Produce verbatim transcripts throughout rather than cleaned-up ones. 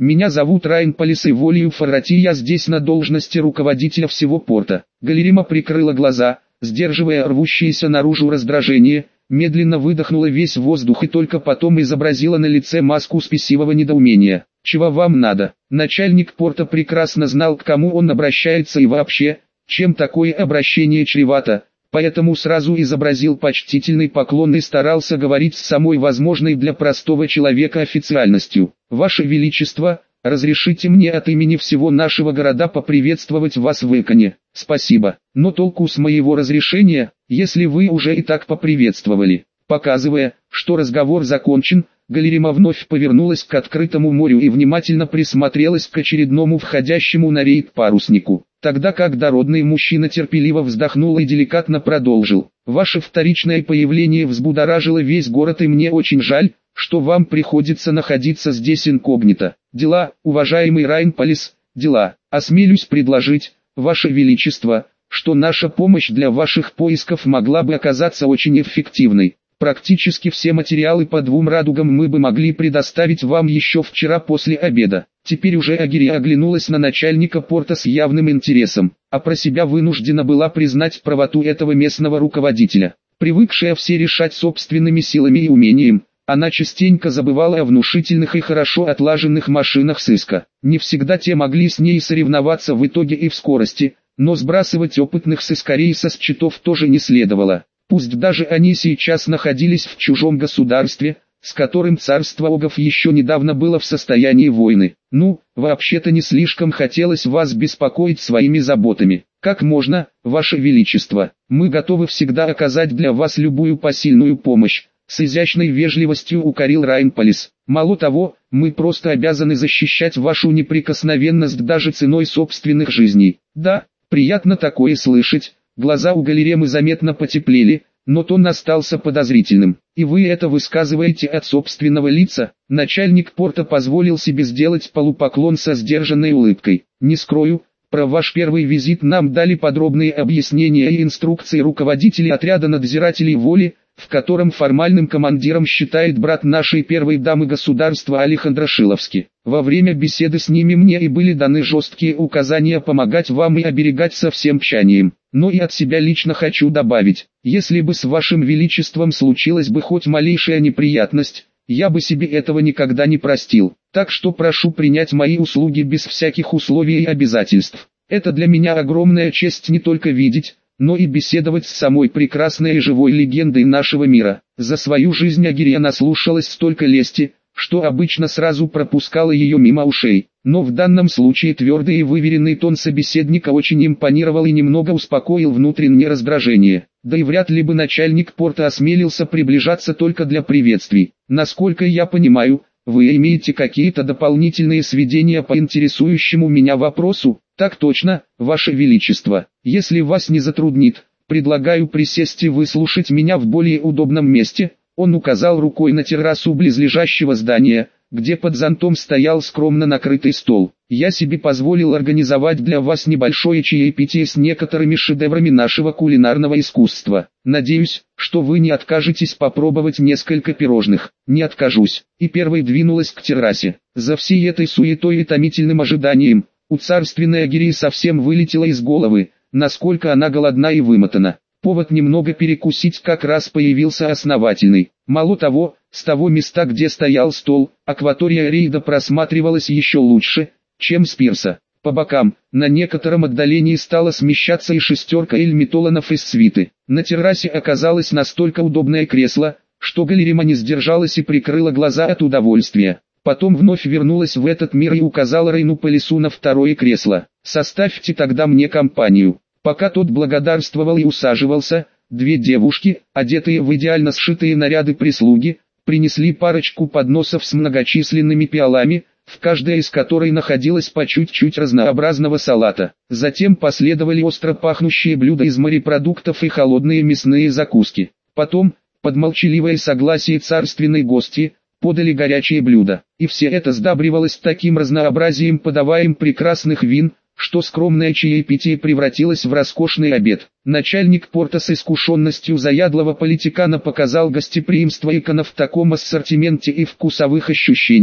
Меня зовут Райан Полис и волею Фарати я здесь на должности руководителя всего порта». Галерима прикрыла глаза, сдерживая рвущееся наружу раздражение, медленно выдохнула весь воздух и только потом изобразила на лице маску спесивого недоумения. «Чего вам надо?» Начальник порта прекрасно знал, к кому он обращается и вообще, чем такое обращение чревато, поэтому сразу изобразил почтительный поклон и старался говорить с самой возможной для простого человека официальностью. «Ваше Величество, разрешите мне от имени всего нашего города поприветствовать вас в Иконе». «Спасибо, но толку с моего разрешения, если вы уже и так поприветствовали». Показывая, что разговор закончен, Галерима вновь повернулась к открытому морю и внимательно присмотрелась к очередному входящему на рейд паруснику. Тогда как дородный мужчина терпеливо вздохнул и деликатно продолжил. «Ваше вторичное появление взбудоражило весь город, и мне очень жаль, что вам приходится находиться здесь инкогнито. Дела, уважаемый Райан Полис, дела. Осмелюсь предложить, Ваше Величество, что наша помощь для ваших поисков могла бы оказаться очень эффективной. Практически все материалы по двум радугам мы бы могли предоставить вам еще вчера после обеда». Теперь уже Агирия оглянулась на начальника порта с явным интересом, а про себя вынуждена была признать правоту этого местного руководителя. Привыкшая все решать собственными силами и умением, она частенько забывала о внушительных и хорошо отлаженных машинах сыска. Не всегда те могли с ней соревноваться в итоге и в скорости, но сбрасывать опытных сыскарей со счетов тоже не следовало. Пусть даже они сейчас находились в чужом государстве, с которым царство Огов еще недавно было в состоянии войны. «Ну, вообще-то не слишком хотелось вас беспокоить своими заботами. Как можно, Ваше Величество, мы готовы всегда оказать для вас любую посильную помощь», с изящной вежливостью укорил Райан Полис. «Мало того, мы просто обязаны защищать вашу неприкосновенность даже ценой собственных жизней». «Да, приятно такое слышать». Глаза у Галеремы заметно потеплели, но тон остался подозрительным. «И вы это высказываете от собственного лица?» Начальник порта позволил себе сделать полупоклон со сдержанной улыбкой. «Не скрою, про ваш первый визит нам дали подробные объяснения и инструкции руководителей отряда надзирателей воли, в котором формальным командиром считает брат нашей первой дамы государства Алехандро Шиловский. Во время беседы с ними мне и были даны жесткие указания помогать вам и оберегать со всем тщанием. Но и от себя лично хочу добавить, если бы с вашим величеством случилась бы хоть малейшая неприятность, я бы себе этого никогда не простил. Так что прошу принять мои услуги без всяких условий и обязательств. Это для меня огромная честь не только видеть, но и беседовать с самой прекрасной и живой легендой нашего мира. За свою жизнь Агирия наслушалась столько лести, что обычно сразу пропускала ее мимо ушей. Но в данном случае твердый и выверенный тон собеседника очень импонировал и немного успокоил внутреннее раздражение. Да и вряд ли бы начальник порта осмелился приближаться только для приветствий. «Насколько я понимаю, вы имеете какие-то дополнительные сведения по интересующему меня вопросу?» «Так точно, Ваше Величество. Если вас не затруднит, предлагаю присесть и выслушать меня в более удобном месте». Он указал рукой на террасу близлежащего здания, где под зонтом стоял скромно накрытый стол. «Я себе позволил организовать для вас небольшое чаепитие с некоторыми шедеврами нашего кулинарного искусства. Надеюсь, что вы не откажетесь попробовать несколько пирожных». «Не откажусь». И первой двинулась к террасе. За всей этой суетой и томительным ожиданием, у царственной Агирии совсем вылетело из головы, насколько она голодна и вымотана. Повод немного перекусить как раз появился основательный. Мало того, с того места, где стоял стол, акватория рейда просматривалась еще лучше, чем с пирса. По бокам, на некотором отдалении стала смещаться и шестерка эльмитоланов из свиты. На террасе оказалось настолько удобное кресло, что Галерима не сдержалась и прикрыла глаза от удовольствия. Потом вновь вернулась в этот мир и указала Райну Полису на второе кресло. «Составьте тогда мне компанию». Пока тот благодарствовал и усаживался, две девушки, одетые в идеально сшитые наряды прислуги, принесли парочку подносов с многочисленными пиалами, в каждой из которой находилось по чуть-чуть разнообразного салата. Затем последовали остро пахнущие блюда из морепродуктов и холодные мясные закуски. Потом, под молчаливое согласие царственной гости, подали горячие блюда. И все это сдабривалось таким разнообразием подаваем прекрасных вин, что скромное чаепитие превратилось в роскошный обед. Начальник порта с искушенностью заядлого политикана показал гостеприимство Икона в таком ассортименте и вкусовых ощущениях,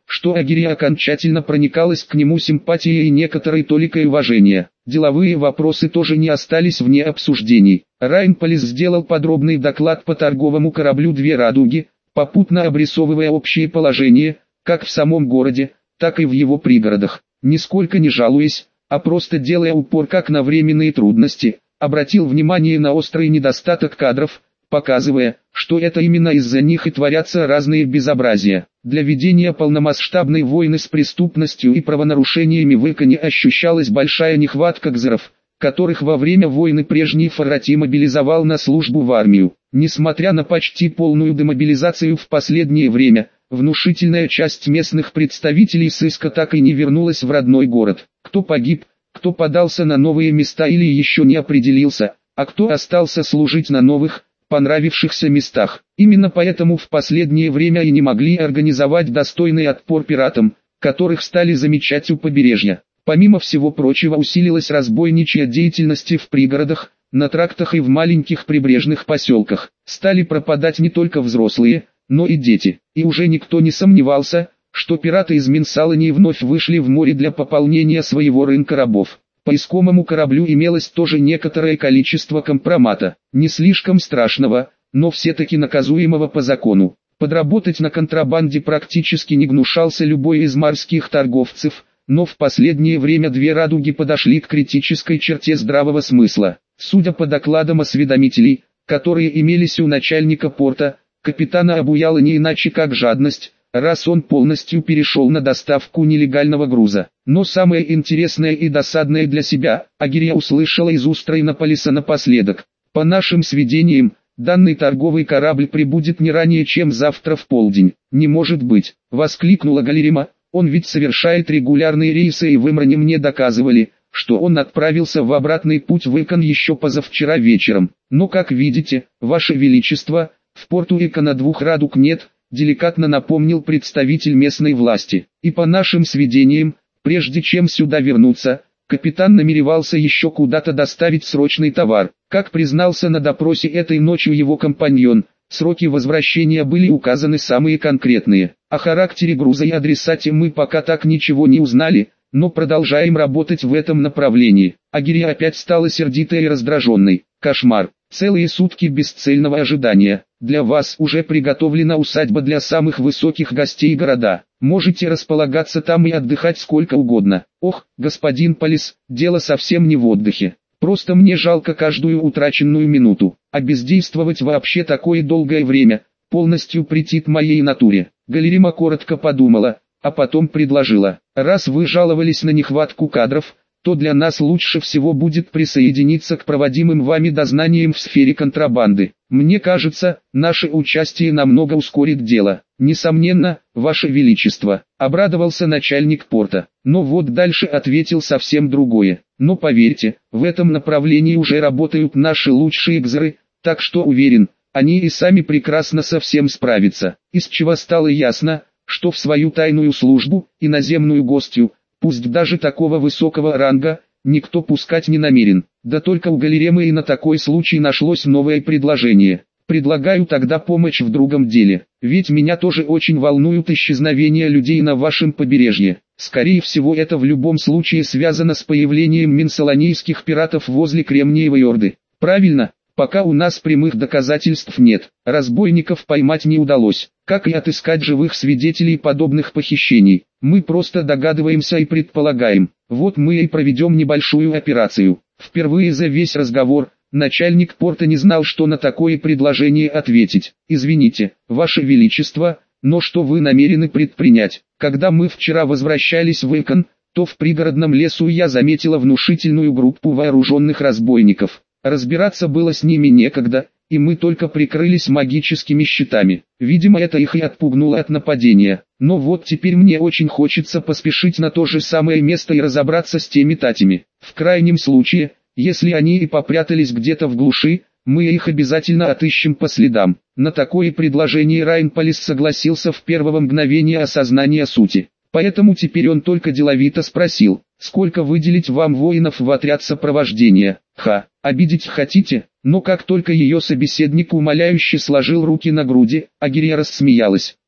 что Агирия окончательно проникалась к нему симпатией и некоторой толикой уважения. Деловые вопросы тоже не остались вне обсуждений. Райнполис сделал подробный доклад по торговому кораблю «Две радуги», попутно обрисовывая общее положение, как в самом городе, так и в его пригородах. Нисколько не жалуясь, а просто делая упор как на временные трудности, обратил внимание на острый недостаток кадров, показывая, что это именно из-за них и творятся разные безобразия. Для ведения полномасштабной войны с преступностью и правонарушениями в Иконе ощущалась большая нехватка кзеров, которых во время войны прежний Фаррати мобилизовал на службу в армию. Несмотря на почти полную демобилизацию в последнее время, внушительная часть местных представителей сыска так и не вернулась в родной город. Кто погиб, кто подался на новые места или еще не определился, а кто остался служить на новых, понравившихся местах. Именно поэтому в последнее время и не могли организовать достойный отпор пиратам, которых стали замечать у побережья. Помимо всего прочего усилилась разбойничья деятельность в пригородах, на трактах и в маленьких прибрежных поселках. Стали пропадать не только взрослые, но и дети. И уже никто не сомневался, что пираты из Минсалани вновь вышли в море для пополнения своего рынка рабов. По искомому кораблю имелось тоже некоторое количество компромата, не слишком страшного, но все-таки наказуемого по закону. Подработать на контрабанде практически не гнушался любой из морских торговцев, но в последнее время «Две радуги» подошли к критической черте здравого смысла. Судя по докладам осведомителей, которые имелись у начальника порта, капитана обуяла не иначе как жадность, раз он полностью перешел на доставку нелегального груза. Но самое интересное и досадное для себя, Агирия услышала из уст Райнполиса напоследок. По нашим сведениям, данный торговый корабль прибудет не ранее, чем завтра в полдень. «Не может быть!» — воскликнула Галерима. «Он ведь совершает регулярные рейсы, и в Имране мне доказывали, что он отправился в обратный путь в Икон еще позавчера вечером. Но, как видите, Ваше Величество, в порту Икона двух радуг нет», — деликатно напомнил представитель местной власти. «И по нашим сведениям, прежде чем сюда вернуться, капитан намеревался еще куда-то доставить срочный товар. Как признался на допросе этой ночью его компаньон, сроки возвращения были указаны самые конкретные. О характере груза и адресате мы пока так ничего не узнали, но продолжаем работать в этом направлении». Агирия опять стала сердитой и раздраженной. «Кошмар. Целые сутки бесцельного ожидания. Для вас уже приготовлена усадьба для самых высоких гостей города. Можете располагаться там и отдыхать сколько угодно. Ох, господин Полис, дело совсем не в отдыхе. Просто мне жалко каждую утраченную минуту. А бездействовать вообще такое долгое время полностью претит моей натуре». Галерима коротко подумала, а потом предложила: «Раз вы жаловались на нехватку кадров, то для нас лучше всего будет присоединиться к проводимым вами дознаниям в сфере контрабанды. Мне кажется, наше участие намного ускорит дело». «Несомненно, Ваше Величество», — обрадовался начальник порта. Но вот дальше ответил совсем другое. «Но поверьте, в этом направлении уже работают наши лучшие кзеры, так что уверен, они и сами прекрасно со всем справятся». Из чего стало ясно, что в свою тайную службу, иноземную гостью, пусть даже такого высокого ранга, никто пускать не намерен. Да только у Галеремы и на такой случай нашлось новое предложение. «Предлагаю тогда помощь в другом деле, ведь меня тоже очень волнуют исчезновения людей на вашем побережье. Скорее всего, это в любом случае связано с появлением минсаланийских пиратов возле Кремниевой Орды. Правильно? Пока у нас прямых доказательств нет, разбойников поймать не удалось, как и отыскать живых свидетелей подобных похищений. Мы просто догадываемся и предполагаем. Вот мы и проведем небольшую операцию». Впервые за весь разговор начальник порта не знал, что на такое предложение ответить. «Извините, Ваше Величество, но что вы намерены предпринять? Когда мы вчера возвращались в Икон, то в пригородном лесу я заметила внушительную группу вооруженных разбойников. Разбираться было с ними некогда, и мы только прикрылись магическими щитами. Видимо, это их и отпугнуло от нападения. Но вот теперь мне очень хочется поспешить на то же самое место и разобраться с теми татями. В крайнем случае, если они и попрятались где-то в глуши, мы их обязательно отыщем по следам». На такое предложение Райнполис согласился в первое мгновение осознания сути. Поэтому теперь он только деловито спросил: «Сколько выделить вам воинов в отряд сопровождения?» «Ха, обидеть хотите?» Но как только ее собеседник умоляюще сложил руки на груди, Агирия рассмеялась.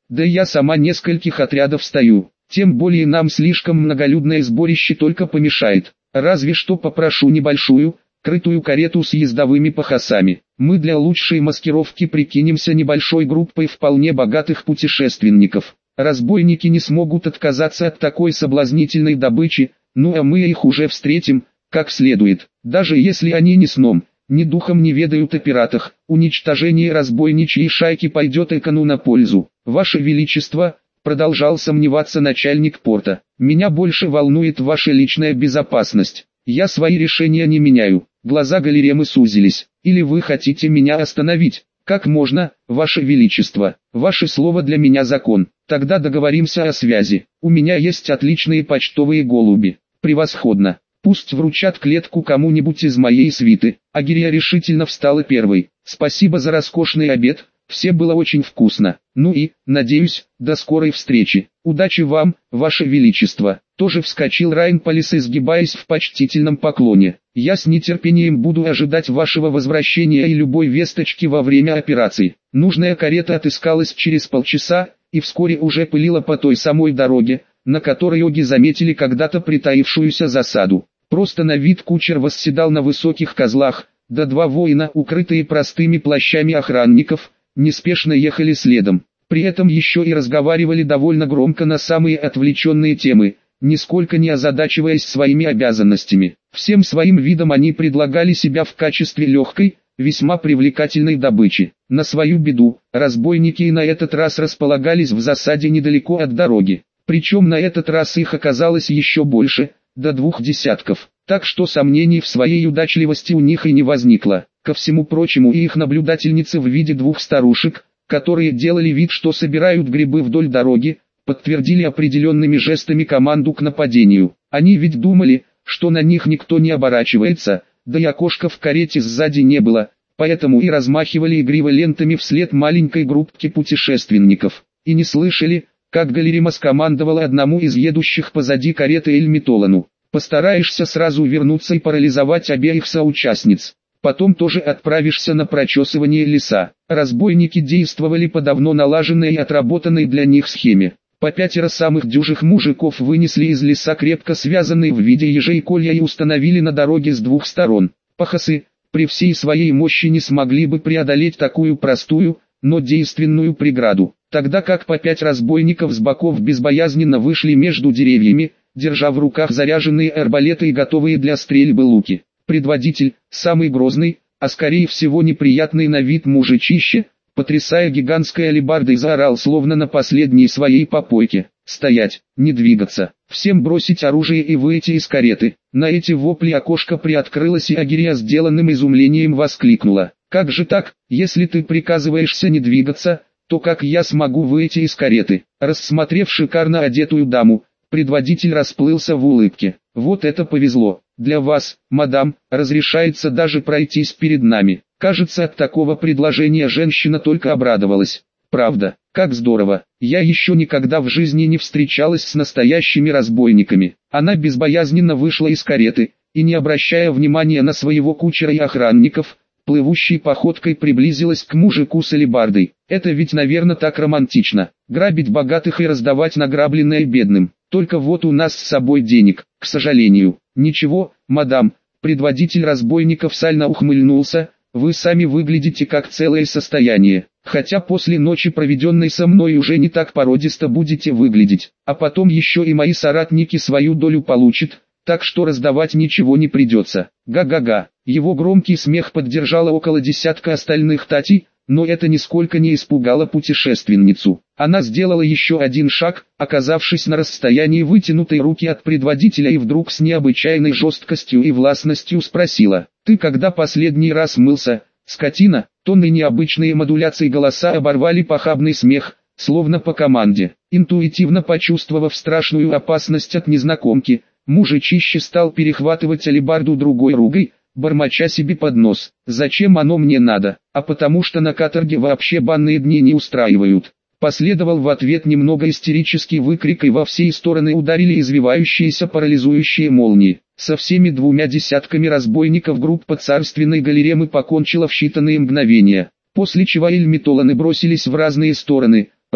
Да и я сама нескольких отрядов стою. Тем более нам слишком многолюдное сборище только помешает. Разве что попрошу небольшую, крытую карету с ездовыми пахасами. Мы для лучшей маскировки прикинемся небольшой группой вполне богатых путешественников. Разбойники не смогут отказаться от такой соблазнительной добычи, ну а мы их уже встретим, как следует. Даже если они ни сном, ни духом не ведают о пиратах, уничтожение разбойничьей шайки пойдет экону на пользу. Ваше Величество, продолжал сомневаться начальник порта, меня больше волнует ваша личная безопасность. Я свои решения не меняю. Глаза Галеремы сузились. Или вы хотите меня остановить? Как можно, ваше величество? Ваше слово для меня закон. Тогда договоримся о связи. У меня есть отличные почтовые голуби. Превосходно. Пусть вручат клетку кому-нибудь из моей свиты. Агирия решительно встала первой. Спасибо за роскошный обед. Все было очень вкусно. Ну и, надеюсь, до скорой встречи. Удачи вам, ваше величество. Тоже вскочил Райнполис, изгибаясь в почтительном поклоне. Я с нетерпением буду ожидать вашего возвращения и любой весточки во время операции. Нужная карета отыскалась через полчаса, и вскоре уже пылила по той самой дороге, на которой оги заметили когда-то притаившуюся засаду. Просто на вид кучер восседал на высоких козлах, да два воина, укрытые простыми плащами охранников, неспешно ехали следом. При этом еще и разговаривали довольно громко на самые отвлеченные темы, нисколько не озадачиваясь своими обязанностями. Всем своим видом они предлагали себя в качестве легкой, весьма привлекательной добычи. На свою беду, разбойники и на этот раз располагались в засаде недалеко от дороги. Причем на этот раз их оказалось еще больше, до двух десятков. Так что сомнений в своей удачливости у них и не возникло. Ко всему прочему, и их наблюдательницы в виде двух старушек, которые делали вид, что собирают грибы вдоль дороги, подтвердили определенными жестами команду к нападению. Они ведь думали, что на них никто не оборачивается, да и окошка в карете сзади не было, поэтому и размахивали игриво лентами вслед маленькой группке путешественников. И не слышали, как Галерима скомандовала одному из едущих позади кареты Эльмитолану: «Постараешься сразу вернуться и парализовать обеих соучастниц. Потом тоже отправишься на прочесывание леса». Разбойники действовали по давно налаженной и отработанной для них схеме. По пятеро самых дюжих мужиков вынесли из леса крепко связанные в виде ежей колья и установили на дороге с двух сторон. Пахасы, при всей своей мощи, не смогли бы преодолеть такую простую, но действенную преграду. Тогда как по пять разбойников с боков безбоязненно вышли между деревьями, держа в руках заряженные арбалеты и готовые для стрельбы луки. Предводитель, самый грозный, а скорее всего неприятный на вид мужичище, потрясая гигантской алебардой, заорал словно на последней своей попойке: «Стоять, не двигаться, всем бросить оружие и выйти из кареты». На эти вопли окошко приоткрылось, и Агирия сделанным изумлением воскликнула: «Как же так? Если ты приказываешься не двигаться, то как я смогу выйти из кареты?» Рассмотрев шикарно одетую даму, предводитель расплылся в улыбке. «Вот это повезло. Для вас, мадам, разрешается даже пройтись перед нами». Кажется, от такого предложения женщина только обрадовалась. «Правда, как здорово. Я еще никогда в жизни не встречалась с настоящими разбойниками». Она безбоязненно вышла из кареты, и, не обращая внимания на своего кучера и охранников, плывущей походкой приблизилась к мужику с алебардой. «Это ведь, наверное, так романтично, грабить богатых и раздавать награбленное бедным. Только вот у нас с собой денег, к сожалению». «Ничего, мадам», предводитель разбойников сально ухмыльнулся, «вы сами выглядите как целое состояние. Хотя после ночи, проведенной со мной, уже не так породисто будете выглядеть. А потом еще и мои соратники свою долю получат, так что раздавать ничего не придется». Га-га-га. Его громкий смех поддержало около десятка остальных татей, но это нисколько не испугало путешественницу. Она сделала еще один шаг, оказавшись на расстоянии вытянутой руки от предводителя, и вдруг с необычайной жесткостью и властностью спросила: «Ты когда последний раз мылся, скотина?» Тонны необычные модуляции голоса оборвали похабный смех, словно по команде. Интуитивно почувствовав страшную опасность от незнакомки, мужичище стал перехватывать алебарду другой рукой, бормоча себе под нос: «Зачем оно мне надо? А потому что на каторге вообще банные дни не устраивают». Последовал в ответ немного истерический выкрик, и во все стороны ударили извивающиеся парализующие молнии. Со всеми двумя десятками разбойников группа царственной Галеремы покончила в считанные мгновения, после чего Эльмитоланы бросились в разные стороны,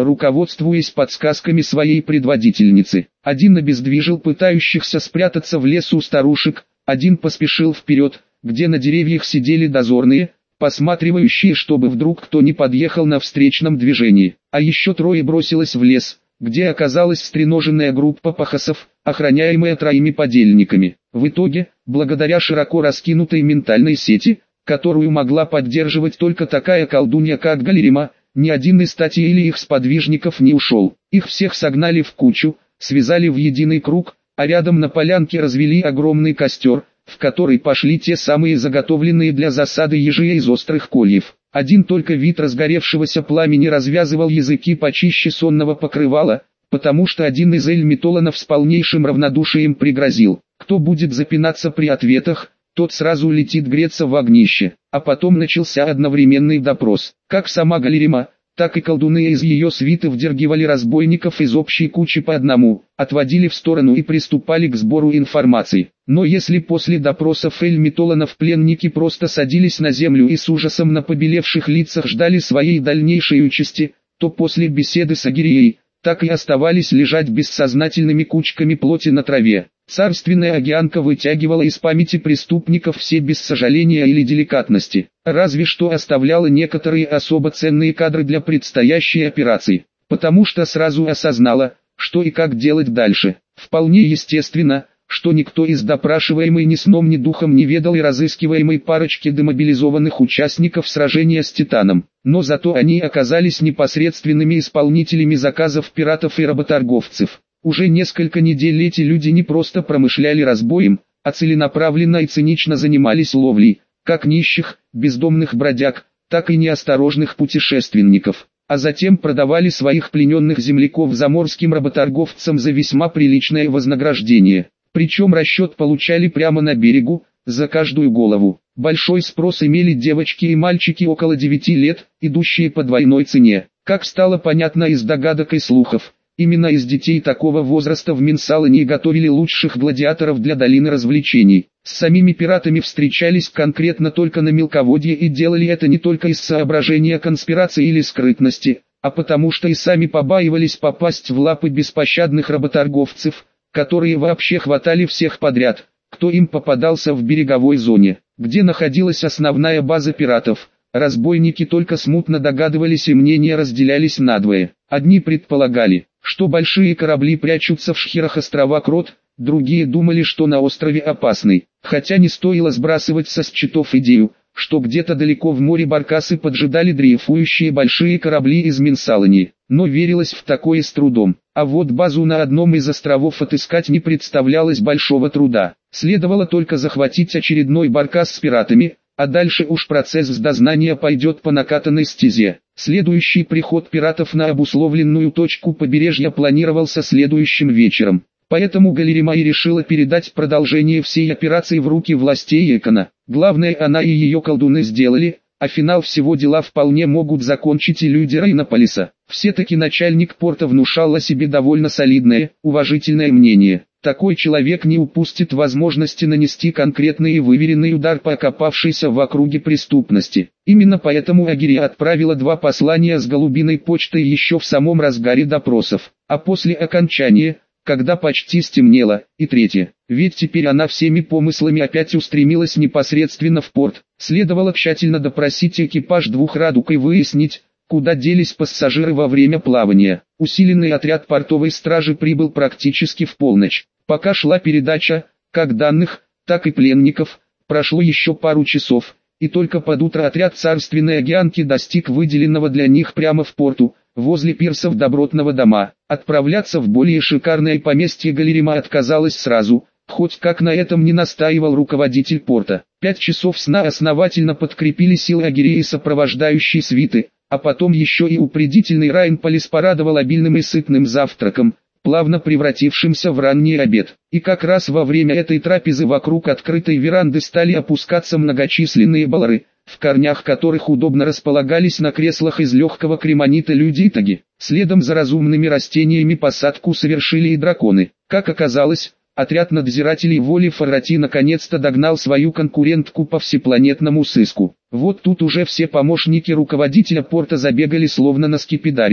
руководствуясь подсказками своей предводительницы. Один обездвижил пытающихся спрятаться в лесу старушек, один поспешил вперед, где на деревьях сидели дозорные, посматривающие, чтобы вдруг кто не подъехал на встречном движении. А еще трое бросилось в лес, где оказалась стреноженная группа пахосов, охраняемая троими подельниками. В итоге, благодаря широко раскинутой ментальной сети, которую могла поддерживать только такая колдунья как Галерима, ни один из стати или их сподвижников не ушел. Их всех согнали в кучу, связали в единый круг, а рядом на полянке развели огромный костер, в который пошли те самые заготовленные для засады ежи из острых кольев. Один только вид разгоревшегося пламени развязывал языки почище сонного покрывала, потому что один из эльмитоланов с полнейшим равнодушием пригрозил: кто будет запинаться при ответах, тот сразу летит греться в огнище. А потом начался одновременный допрос. Как сама Галерима, так и колдуны из ее свиты вдергивали разбойников из общей кучи по одному, отводили в сторону и приступали к сбору информации. Но если после допросов эльмитоланов пленники просто садились на землю и с ужасом на побелевших лицах ждали своей дальнейшей участи, то после беседы с Агирией, так и оставались лежать бессознательными кучками плоти на траве. Царственная Агианка вытягивала из памяти преступников все без сожаления или деликатности, разве что оставляла некоторые особо ценные кадры для предстоящей операции, потому что сразу осознала, что и как делать дальше. Вполне естественно, что никто из допрашиваемой ни сном ни духом не ведал и разыскиваемой парочки демобилизованных участников сражения с Титаном, но зато они оказались непосредственными исполнителями заказов пиратов и работорговцев. Уже несколько недель эти люди не просто промышляли разбоем, а целенаправленно и цинично занимались ловлей, как нищих, бездомных бродяг, так и неосторожных путешественников, а затем продавали своих плененных земляков заморским работорговцам за весьма приличное вознаграждение. Причем расчет получали прямо на берегу, за каждую голову. Большой спрос имели девочки и мальчики около девяти лет, идущие по двойной цене. Как стало понятно из догадок и слухов, именно из детей такого возраста в Минсалане готовили лучших гладиаторов для долины развлечений. С самими пиратами встречались конкретно только на мелководье и делали это не только из соображения конспирации или скрытности, а потому что и сами побаивались попасть в лапы беспощадных работорговцев, которые вообще хватали всех подряд, кто им попадался в береговой зоне, где находилась основная база пиратов. Разбойники только смутно догадывались и мнения разделялись надвое. Одни предполагали, что большие корабли прячутся в шхерах острова Крот, другие думали, что на острове Опасный, хотя не стоило сбрасывать со счетов идею, что где-то далеко в море баркасы поджидали дрейфующие большие корабли из Минсалани, но верилось в такое с трудом. А вот базу на одном из островов отыскать не представлялось большого труда. Следовало только захватить очередной баркас с пиратами, а дальше уж процесс дознания пойдет по накатанной стезе. Следующий приход пиратов на обусловленную точку побережья планировался следующим вечером. Поэтому Галерима и решила передать продолжение всей операции в руки властей Экона. Главное, она и ее колдуны сделали, а финал всего дела вполне могут закончить и люди Рейнополиса. Все-таки начальник порта внушал о себе довольно солидное, уважительное мнение. Такой человек не упустит возможности нанести конкретный и выверенный удар по окопавшейся в округе преступности. Именно поэтому Агирия отправила два послания с голубиной почтой еще в самом разгаре допросов, а после окончания, когда почти стемнело, и третье. Ведь теперь она всеми помыслами опять устремилась непосредственно в порт. Следовало тщательно допросить экипаж двух радуг и выяснить, куда делись пассажиры во время плавания. Усиленный отряд портовой стражи прибыл практически в полночь. Пока шла передача, как данных, так и пленников, прошло еще пару часов, и только под утро отряд царственной Агианки достиг выделенного для них прямо в порту, возле пирсов добротного дома. Отправляться в более шикарное поместье Галерима отказалась сразу, хоть как на этом не настаивал руководитель порта. Пять часов сна основательно подкрепили силы Агирии и сопровождающей свиты, а потом еще и упредительный Рейнополис порадовал обильным и сытным завтраком, плавно превратившимся в ранний обед. И как раз во время этой трапезы вокруг открытой веранды стали опускаться многочисленные баллары, в корнях которых удобно располагались на креслах из легкого кремонита люди Итаги. Следом за разумными растениями посадку совершили и драконы. Как оказалось, отряд надзирателей воли Фаррати наконец-то догнал свою конкурентку по всепланетному сыску. Вот тут уже все помощники руководителя порта забегали словно наскепидаренные.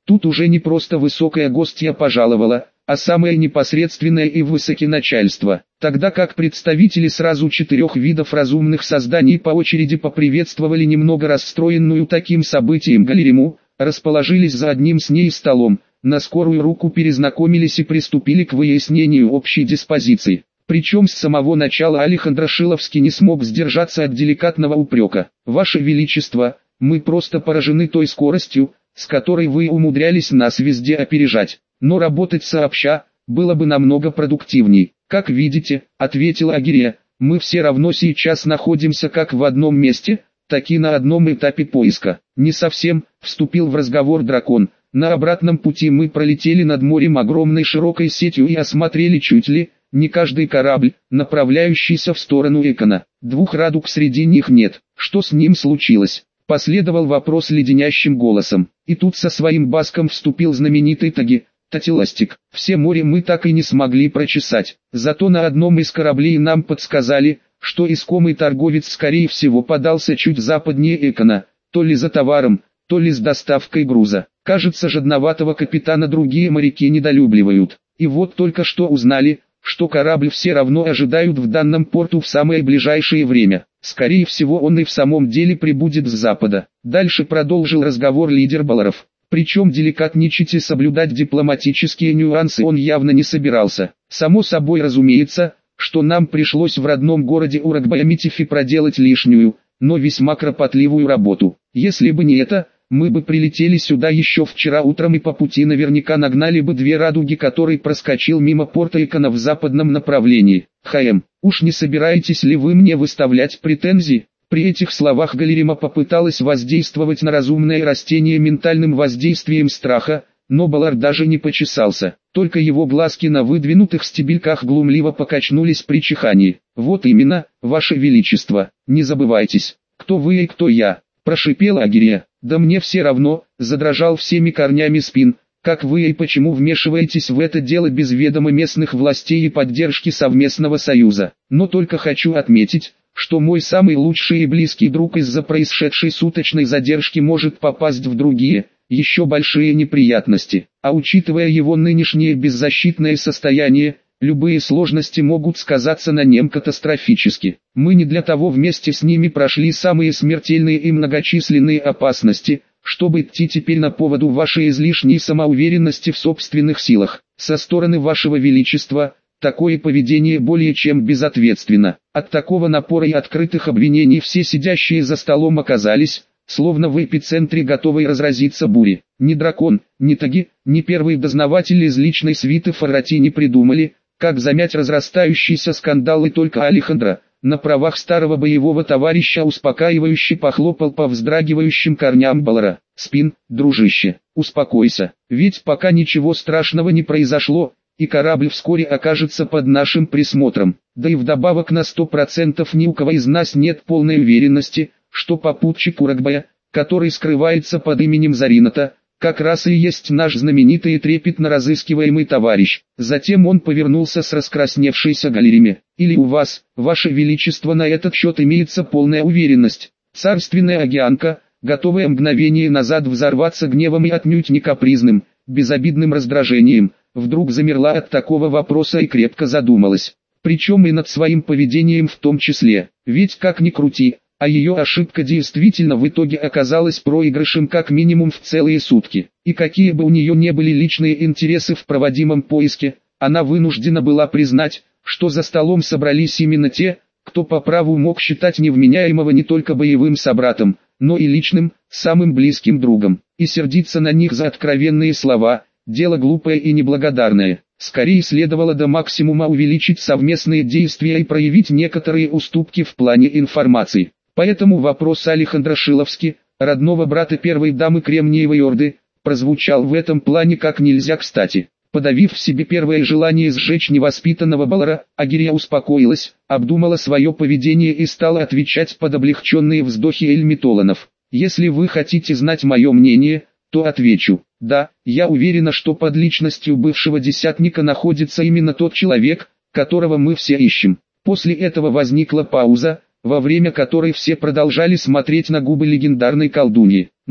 Тут уже не просто высокая гостья пожаловала, а самое непосредственное и высоконачальство, тогда как представители сразу четырех видов разумных созданий по очереди поприветствовали немного расстроенную таким событием Галериму, расположились за одним с ней столом, на скорую руку перезнакомились и приступили к выяснению общей диспозиции. Причем с самого начала Алехандро Шиловский не смог сдержаться от деликатного упрека. «Ваше Величество, мы просто поражены той скоростью, с которой вы умудрялись нас везде опережать. Но работать сообща было бы намного продуктивней. Как видите, — ответила Агирия, — мы все равно сейчас находимся как в одном месте, так и на одном этапе поиска». «Не совсем», — вступил в разговор дракон. «На обратном пути мы пролетели над морем огромной широкой сетью и осмотрели чуть ли не каждый корабль, направляющийся в сторону Экона. Двух радуг среди них нет. Что с ним случилось?» Последовал вопрос леденящим голосом. И тут со своим баском вступил знаменитый Таги, Татиластик. «Все море мы так и не смогли прочесать. Зато на одном из кораблей нам подсказали, что искомый торговец скорее всего подался чуть западнее Экона, то ли за товаром, то ли с доставкой груза. Кажется, жадноватого капитана другие моряки недолюбливают. И вот только что узнали, что корабль все равно ожидают в данном порту в самое ближайшее время. Скорее всего, он и в самом деле прибудет с запада». Дальше продолжил разговор лидер Баларов. Причем деликатничать и соблюдать дипломатические нюансы он явно не собирался. Само собой разумеется, что нам пришлось в родном городе Урагбаямитифе проделать лишнюю, но весьма кропотливую работу. Если бы не это, мы бы прилетели сюда еще вчера утром и по пути наверняка нагнали бы две радуги, который проскочил мимо порта Экона в западном направлении. «ХМ, уж не собираетесь ли вы мне выставлять претензии?» При этих словах Галерима попыталась воздействовать на разумное растение ментальным воздействием страха, но Балар даже не почесался, только его глазки на выдвинутых стебельках глумливо покачнулись при чихании. «Вот именно, Ваше Величество, не забывайтесь, кто вы и кто я», – прошипела Агирия. «Да мне все равно», – задрожал всеми корнями спин, «как вы и почему вмешиваетесь в это дело без ведома местных властей и поддержки совместного союза. Но только хочу отметить, что мой самый лучший и близкий друг из-за происшедшей суточной задержки может попасть в другие, еще большие неприятности, а учитывая его нынешнее беззащитное состояние, любые сложности могут сказаться на нем катастрофически. Мы не для того вместе с ними прошли самые смертельные и многочисленные опасности, чтобы идти теперь на поводу вашей излишней самоуверенности в собственных силах. Со стороны вашего величества, такое поведение более чем безответственно. От такого напора и открытых обвинений все сидящие за столом оказались, словно в эпицентре готовой разразиться бури. Ни дракон, ни Таги, ни первый дознаватель из личной свиты Фарати не придумали, как замять разрастающийся скандал, и только Алехандро, на правах старого боевого товарища, успокаивающе похлопал по вздрагивающим корням Балара. «Спин, дружище, успокойся, ведь пока ничего страшного не произошло, и корабль вскоре окажется под нашим присмотром. Да и вдобавок на сто процентов ни у кого из нас нет полной уверенности, что попутчик Урагбая, который скрывается под именем Зарината, как раз и есть наш знаменитый и трепетно разыскиваемый товарищ». Затем он повернулся с раскрасневшейся Галериме. «Или у вас, Ваше Величество, на этот счет имеется полная уверенность?» Царственная Агианка, готовая мгновение назад взорваться гневом и отнюдь не капризным, безобидным раздражением, вдруг замерла от такого вопроса и крепко задумалась. Причем и над своим поведением в том числе. Ведь как ни крути, а ее ошибка действительно в итоге оказалась проигрышем как минимум в целые сутки. И какие бы у нее не были личные интересы в проводимом поиске, она вынуждена была признать, что за столом собрались именно те, кто по праву мог считать невменяемого не только боевым собратом, но и личным, самым близким другом. И сердиться на них за откровенные слова – дело глупое и неблагодарное. Скорее следовало до максимума увеличить совместные действия и проявить некоторые уступки в плане информации. Поэтому вопрос Алехандро Шиловски, родного брата первой дамы Кремниевой Орды, прозвучал в этом плане как нельзя кстати. Подавив в себе первое желание сжечь невоспитанного Балара, Агирия успокоилась, обдумала свое поведение и стала отвечать под облегченные вздохи эльмитоланов. «Если вы хотите знать мое мнение, то отвечу. Да, я уверена, что под личностью бывшего десятника находится именно тот человек, которого мы все ищем». После этого возникла пауза, во время которой все продолжали смотреть на губы легендарной колдуньи.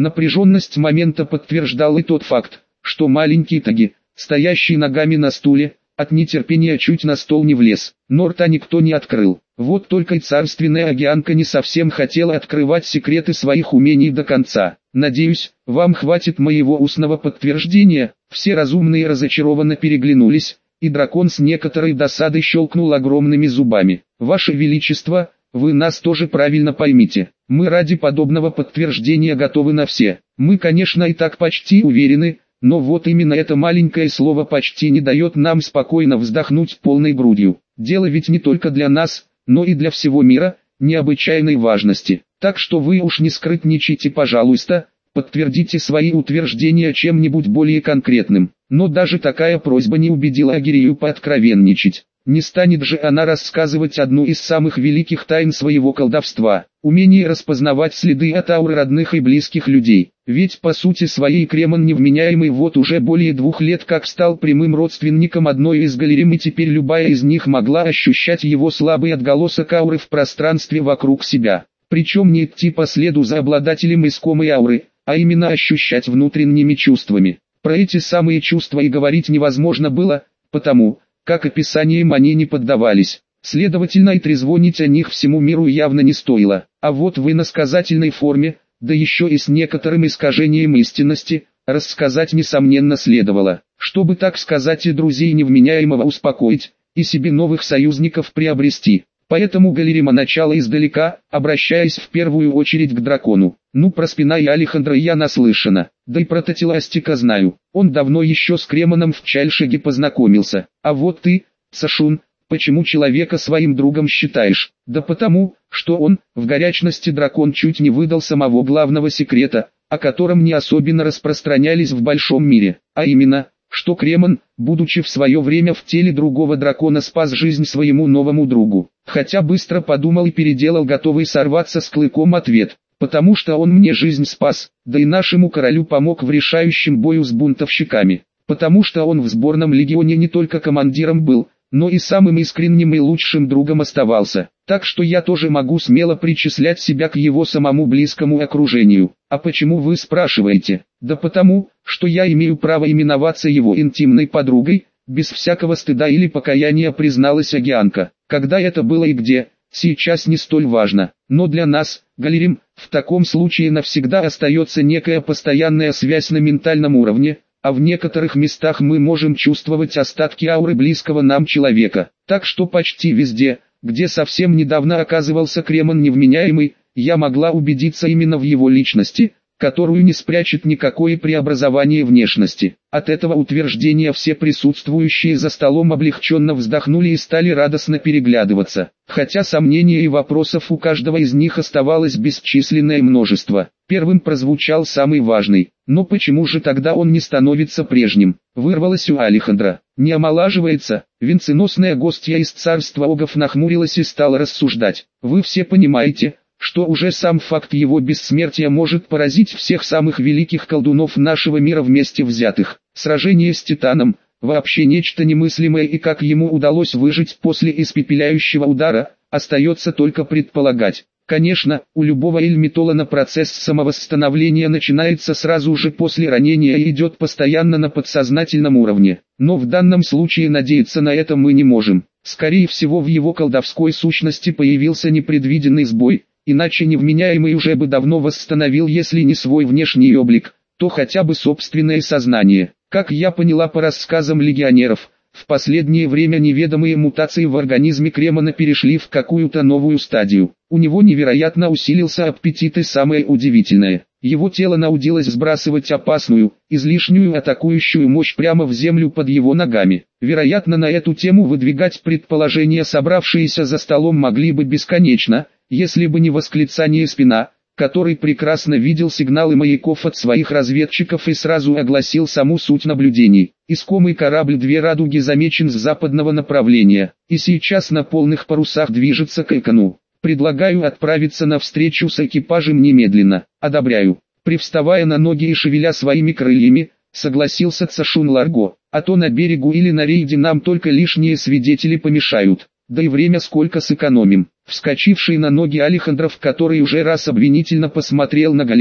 Напряженность момента подтверждал и тот факт, что маленький Таги, стоящий ногами на стуле, от нетерпения чуть на стол не влез, но рта никто не открыл. Вот только и царственная Агианка не совсем хотела открывать секреты своих умений до конца. «Надеюсь, вам хватит моего устного подтверждения». Все разумные разочарованно переглянулись, и дракон с некоторой досадой щелкнул огромными зубами. «Ваше Величество, вы нас тоже правильно поймите. Мы ради подобного подтверждения готовы на все. Мы, конечно, и так почти уверены, но вот именно это маленькое слово почти не дает нам спокойно вздохнуть полной грудью. Дело ведь не только для нас, но и для всего мира, необычайной важности. Так что вы уж не скрытничайте, пожалуйста, подтвердите свои утверждения чем-нибудь более конкретным». Но даже такая просьба не убедила Агирию пооткровенничать. Не станет же она рассказывать одну из самых великих тайн своего колдовства, умение распознавать следы от ауры родных и близких людей. Ведь по сути своей Кремон невменяемый вот уже более двух лет как стал прямым родственником одной из галерим, и теперь любая из них могла ощущать его слабый отголосок ауры в пространстве вокруг себя. Причем не идти по следу за обладателем искомой ауры, а именно ощущать внутренними чувствами. Про эти самые чувства и говорить невозможно было, потому как описаниям они не поддавались. Следовательно, и трезвонить о них всему миру явно не стоило. А вот в иносказательной форме, да еще и с некоторым искажением истинности, рассказать несомненно следовало, чтобы, так сказать, и друзей невменяемого успокоить, и себе новых союзников приобрести. Поэтому Галерима начала издалека, обращаясь в первую очередь к дракону. «Ну, про Спина и Алехандра я наслышана, да и про Татиластика знаю. Он давно еще с Кремоном в Чальшиге познакомился. А вот ты, Цашун, почему человека своим другом считаешь?» «Да потому, что он, в горячности дракон чуть не выдал самого главного секрета, о котором не особенно распространялись в большом мире, а именно, что Кремон, будучи в свое время в теле другого дракона, спас жизнь своему новому другу. Хотя быстро подумал и переделал готовый сорваться с клыком ответ: «Потому что он мне жизнь спас, да и нашему королю помог в решающем бою с бунтовщиками. Потому что он в сборном легионе не только командиром был, но и самым искренним и лучшим другом оставался. Так что я тоже могу смело причислять себя к его самому близкому окружению». «А почему вы спрашиваете?» «Да потому, что я имею право именоваться его интимной подругой», без всякого стыда или покаяния призналась Агианка. «Когда это было и где, сейчас не столь важно. Но для нас, галерим, в таком случае навсегда остается некая постоянная связь на ментальном уровне, а в некоторых местах мы можем чувствовать остатки ауры близкого нам человека. Так что почти везде, где совсем недавно оказывался Кремон невменяемый, я могла убедиться именно в его личности, которую не спрячет никакое преобразование внешности». От этого утверждения все присутствующие за столом облегченно вздохнули и стали радостно переглядываться, хотя сомнений и вопросов у каждого из них оставалось бесчисленное множество. Первым прозвучал самый важный: «Но почему же тогда он не становится прежним?» Вырвалось у Алехандра. «Не омолаживается?» Венценосная гостья из царства Огов нахмурилась и стала рассуждать. «Вы все понимаете, что уже сам факт его бессмертия может поразить всех самых великих колдунов нашего мира вместе взятых. Сражение с Титаном – вообще нечто немыслимое, и как ему удалось выжить после испепеляющего удара, остается только предполагать. Конечно, у любого эльмитолана процесс самовосстановления начинается сразу же после ранения и идет постоянно на подсознательном уровне. Но в данном случае надеяться на это мы не можем. Скорее всего, в его колдовской сущности появился непредвиденный сбой, иначе невменяемый уже бы давно восстановил, если не свой внешний облик, то хотя бы собственное сознание. Как я поняла по рассказам легионеров, в последнее время неведомые мутации в организме Кремона перешли в какую-то новую стадию. У него невероятно усилился аппетит, и самое удивительное, его тело научилось сбрасывать опасную, излишнюю атакующую мощь прямо в землю под его ногами. Вероятно, на эту тему выдвигать предположения собравшиеся за столом могли бы бесконечно, если бы не восклицание Спина, который прекрасно видел сигналы маяков от своих разведчиков и сразу огласил саму суть наблюдений. Искомый корабль «Две радуги» замечен с западного направления, и сейчас на полных парусах движется к Экону. Предлагаю отправиться на встречу с экипажем немедленно. Одобряю. Привставая на ноги и шевеля своими крыльями, согласился Цашун Ларго. А то на берегу или на рейде нам только лишние свидетели помешают. Да и время сколько сэкономим. Вскочивший на ноги Алехандров, который уже раз обвинительно посмотрел на Галериму,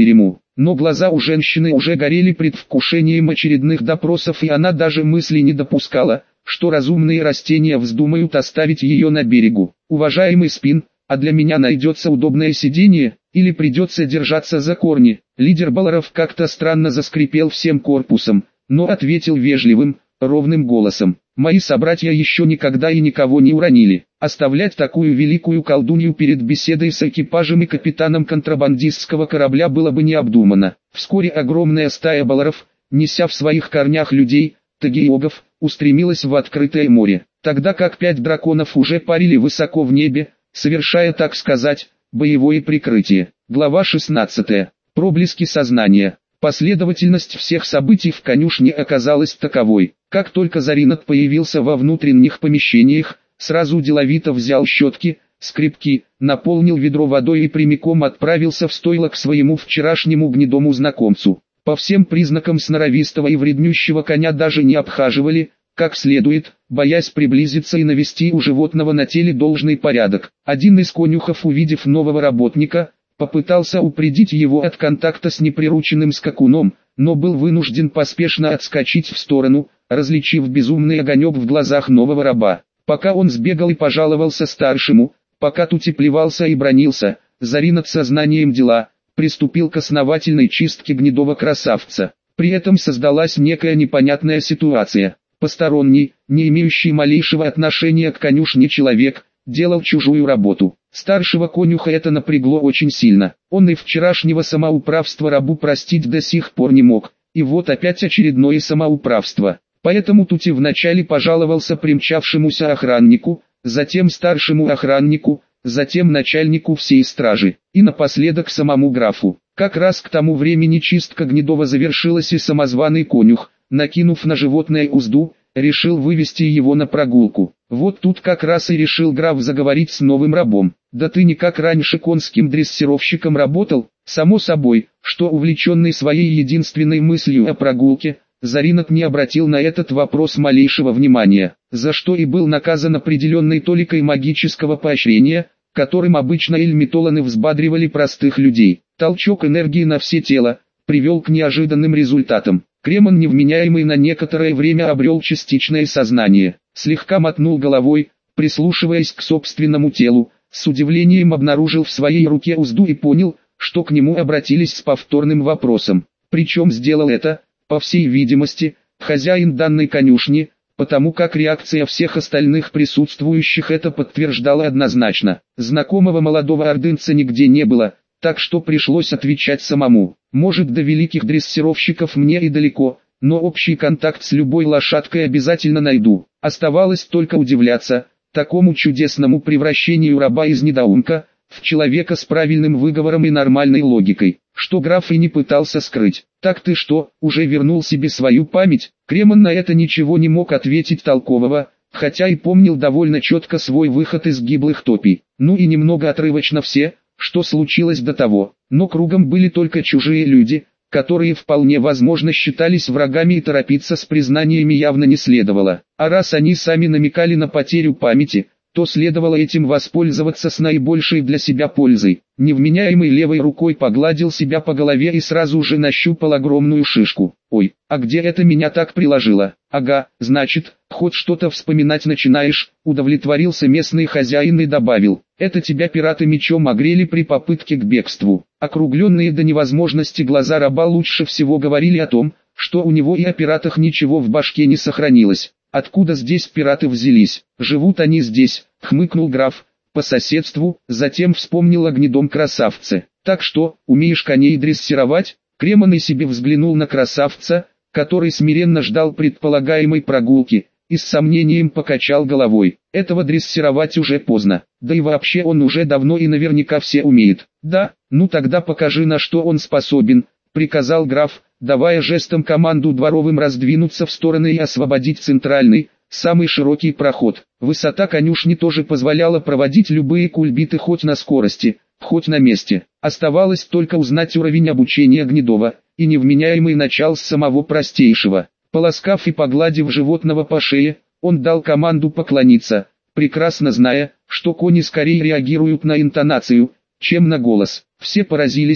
но глаза у женщины уже горели предвкушением очередных допросов, и она даже мысли не допускала, что разумные растения вздумают оставить ее на берегу. «Уважаемый Спин, а для меня найдется удобное сиденье, или придется держаться за корни?» Лидер Баларов как-то странно заскрипел всем корпусом, но ответил вежливым, ровным голосом: «Мои собратья еще никогда и никого не уронили. Оставлять такую великую колдунью перед беседой с экипажем и капитаном контрабандистского корабля было бы необдуманно». Вскоре огромная стая Баларов, неся в своих корнях людей, тагиогов, устремилась в открытое море, тогда как пять драконов уже парили высоко в небе, совершая, так сказать, боевое прикрытие. Глава шестнадцатая. Проблески сознания. Последовательность всех событий в конюшне оказалась таковой. Как только Заринат появился во внутренних помещениях, сразу деловито взял щетки, скребки, наполнил ведро водой и прямиком отправился в стойло к своему вчерашнему гнедому знакомцу. По всем признакам сноровистого и вреднющего коня даже не обхаживали, как следует, боясь приблизиться и навести у животного на теле должный порядок. Один из конюхов, увидев нового работника, попытался упредить его от контакта с неприрученным скакуном, но был вынужден поспешно отскочить в сторону, различив безумный огонек в глазах нового раба. Пока он сбегал и пожаловался старшему, пока тот и плевался и бронился, Заринат сознанием дела приступил к основательной чистке гнедого красавца. При этом создалась некая непонятная ситуация. Посторонний, не имеющий малейшего отношения к конюшне человек, делал чужую работу. Старшего конюха это напрягло очень сильно. Он и вчерашнего самоуправства рабу простить до сих пор не мог. И вот опять очередное самоуправство. Поэтому Тути вначале пожаловался примчавшемуся охраннику, затем старшему охраннику, затем начальнику всей стражи, и напоследок самому графу. Как раз к тому времени чистка гнедого завершилась, и самозваный конюх, накинув на животное узду, решил вывести его на прогулку. Вот тут как раз и решил граф заговорить с новым рабом. «Да ты никак раньше конским дрессировщиком работал?» Само собой, что увлеченный своей единственной мыслью о прогулке, Заринат не обратил на этот вопрос малейшего внимания, за что и был наказан определенной толикой магического поощрения, которым обычно эльмитоланы взбадривали простых людей. Толчок энергии на все тело привел к неожиданным результатам. Кремон, невменяемый, на некоторое время обрел частичное сознание, слегка мотнул головой, прислушиваясь к собственному телу, с удивлением обнаружил в своей руке узду и понял, что к нему обратились с повторным вопросом. Причем сделал это, по всей видимости, хозяин данной конюшни, потому как реакция всех остальных присутствующих это подтверждала однозначно. Знакомого молодого ордынца нигде не было, так что пришлось отвечать самому. Может, до великих дрессировщиков мне и далеко, но общий контакт с любой лошадкой обязательно найду. Оставалось только удивляться такому чудесному превращению раба из недоумка в человека с правильным выговором и нормальной логикой, что граф и не пытался скрыть. «Так ты что, уже вернул себе свою память?» Кремон на это ничего не мог ответить толкового, хотя и помнил довольно четко свой выход из гиблых топий. Ну и немного отрывочно все, что случилось до того, но кругом были только чужие люди, которые вполне возможно считались врагами, и торопиться с признаниями явно не следовало. А раз они сами намекали на потерю памяти, то следовало этим воспользоваться с наибольшей для себя пользой. Невменяемый левой рукой погладил себя по голове и сразу же нащупал огромную шишку. «Ой, а где это меня так приложило?» «Ага, значит, хоть что-то вспоминать начинаешь», — удовлетворился местный хозяин и добавил: «это тебя пираты мечом огрели при попытке к бегству». Округленные до невозможности глаза раба лучше всего говорили о том, что у него и о пиратах ничего в башке не сохранилось. «Откуда здесь пираты взялись? Живут они здесь», — хмыкнул граф, по соседству, затем вспомнил о гнедом красавце. «Так что, умеешь коней дрессировать?» Кремон и себе взглянул на красавца, который смиренно ждал предполагаемой прогулки, и с сомнением покачал головой. «Этого дрессировать уже поздно, да и вообще он уже давно и наверняка все умеет». «Да, ну тогда покажи, на что он способен», — приказал граф, давая жестом команду дворовым раздвинуться в стороны и освободить центральный, самый широкий проход. Высота конюшни тоже позволяла проводить любые кульбиты хоть на скорости, хоть на месте. Оставалось только узнать уровень обучения гнедого, и невменяемый начал с самого простейшего. Полоскав и погладив животного по шее, он дал команду поклониться, прекрасно зная, что кони скорее реагируют на интонацию, чем на голос. Все поразились,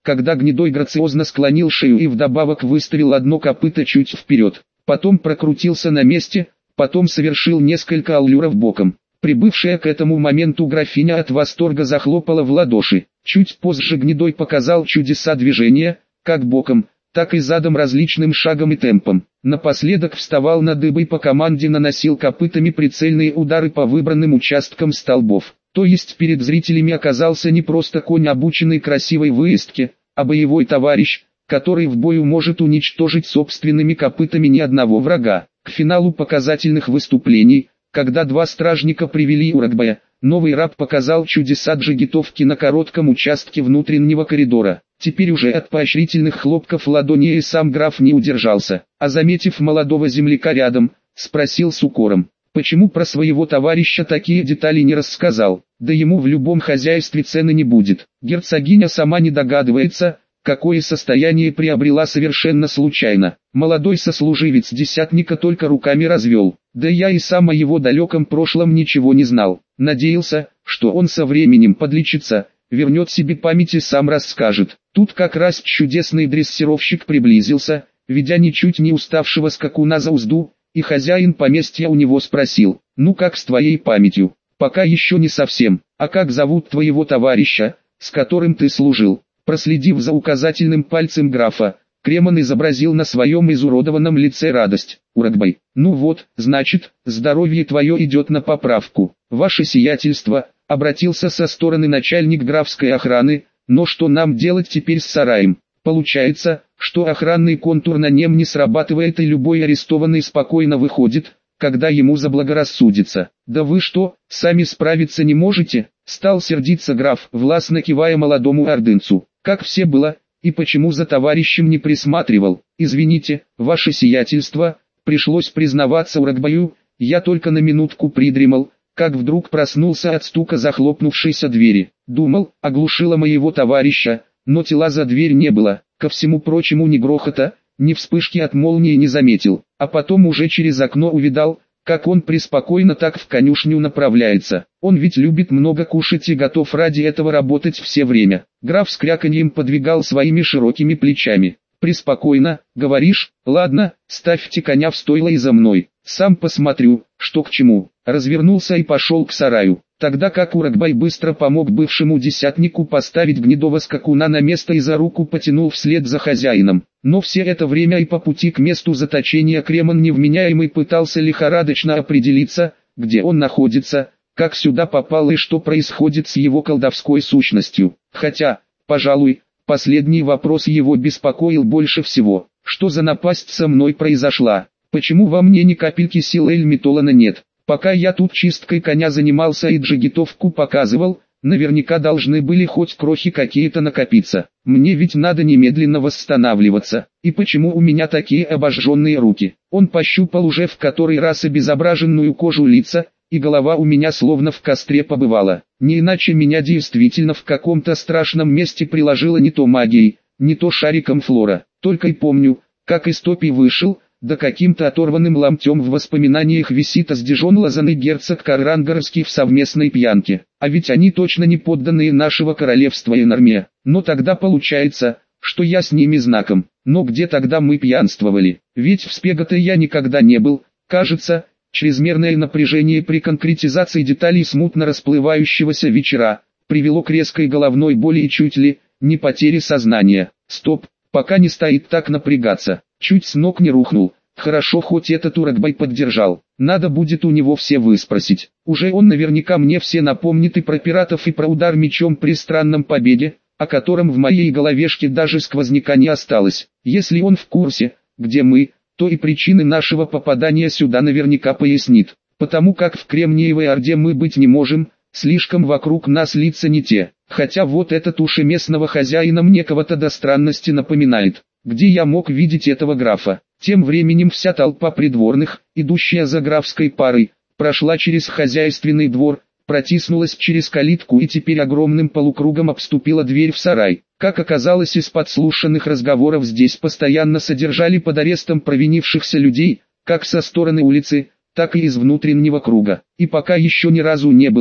когда Гнедой грациозно склонил шею и вдобавок выставил одно копыто чуть вперед. Потом прокрутился на месте, потом совершил несколько аллюров боком. Прибывшая к этому моменту графиня от восторга захлопала в ладоши. Чуть позже Гнедой показал чудеса движения, как боком, так и задом, различным шагом и темпом. Напоследок вставал на дыбы и по команде наносил копытами прицельные удары по выбранным участкам столбов. То есть перед зрителями оказался не просто конь, обученный красивой выездке, а боевой товарищ, который в бою может уничтожить собственными копытами ни одного врага. К финалу показательных выступлений, когда два стражника привели Урагбая, новый раб показал чудеса джигитовки на коротком участке внутреннего коридора. Теперь уже от поощрительных хлопков ладони и сам граф не удержался, а заметив молодого земляка рядом, спросил с укором, почему про своего товарища такие детали не рассказал, да ему в любом хозяйстве цены не будет. Герцогиня сама не догадывается, какое состояние приобрела совершенно случайно. Молодой сослуживец десятника только руками развел, да я и сам о его далеком прошлом ничего не знал. Надеялся, что он со временем подлечится, вернет себе память и сам расскажет. Тут как раз чудесный дрессировщик приблизился, ведя ничуть не уставшего скакуна за узду, и хозяин поместья у него спросил, ну как с твоей памятью? Пока еще не совсем, а как зовут твоего товарища, с которым ты служил? Проследив за указательным пальцем графа, Кремон изобразил на своем изуродованном лице радость. Урагбай, ну вот, значит, здоровье твое идет на поправку. Ваше сиятельство, обратился со стороны начальник графской охраны, но что нам делать теперь с сараем? Получается, что охранный контур на нем не срабатывает и любой арестованный спокойно выходит, когда ему заблагорассудится. Да вы что, сами справиться не можете? Стал сердиться граф, властно кивая молодому ордынцу. Как все было, и почему за товарищем не присматривал? Извините, ваше сиятельство, пришлось признаваться Урагбаю, я только на минутку придремал, как вдруг проснулся от стука захлопнувшейся двери. Думал, оглушила моего товарища, но тела за дверь не было. Ко всему прочему ни грохота, ни вспышки от молнии не заметил, а потом уже через окно увидал, как он преспокойно так в конюшню направляется. Он ведь любит много кушать и готов ради этого работать все время. Граф с кряканьем подвигал своими широкими плечами. «Преспокойно, говоришь? Ладно, ставьте коня в стойло и за мной. Сам посмотрю, что к чему». Развернулся и пошел к сараю. Тогда как Урагбай быстро помог бывшему десятнику поставить гнедого скакуна на место и за руку потянул вслед за хозяином. Но все это время и по пути к месту заточения Кремон невменяемый пытался лихорадочно определиться, где он находится, как сюда попал и что происходит с его колдовской сущностью. Хотя, пожалуй, последний вопрос его беспокоил больше всего. Что за напасть со мной произошла? Почему во мне ни капельки сил Эльмитолана нет? Пока я тут чисткой коня занимался и джигитовку показывал, наверняка должны были хоть крохи какие-то накопиться. Мне ведь надо немедленно восстанавливаться. И почему у меня такие обожженные руки? Он пощупал уже в который раз обезображенную кожу лица, и голова у меня словно в костре побывала. Не иначе меня действительно в каком-то страшном месте приложило не то магией, не то шариком флора. Только и помню, как из топи вышел, да каким-то оторванным ломтем в воспоминаниях висит осдежен лазанный герцог Каррангаровский в совместной пьянке. А ведь они точно не подданные нашего королевства и Норме. Но тогда получается, что я с ними знаком. Но где тогда мы пьянствовали? Ведь в Спегато я никогда не был. Кажется, чрезмерное напряжение при конкретизации деталей смутно расплывающегося вечера привело к резкой головной боли и чуть ли не потере сознания. Стоп, пока не стоит так напрягаться. Чуть с ног не рухнул. Хорошо, хоть этот Урагбай поддержал. Надо будет у него все выспросить. Уже он наверняка мне все напомнит и про пиратов, и про удар мечом при странном побеге, о котором в моей головешке даже сквозняка не осталось. Если он в курсе, где мы, то и причины нашего попадания сюда наверняка пояснит. Потому как в Кремниевой Орде мы быть не можем, слишком вокруг нас лица не те. Хотя вот этот уши местного хозяина мне кого-то до странности напоминает. Где я мог видеть этого графа? Тем временем вся толпа придворных, идущая за графской парой, прошла через хозяйственный двор, протиснулась через калитку и теперь огромным полукругом обступила дверь в сарай. Как оказалось, из подслушанных разговоров здесь постоянно содержали под арестом провинившихся людей, как со стороны улицы, так и из внутреннего круга. И пока еще ни разу не было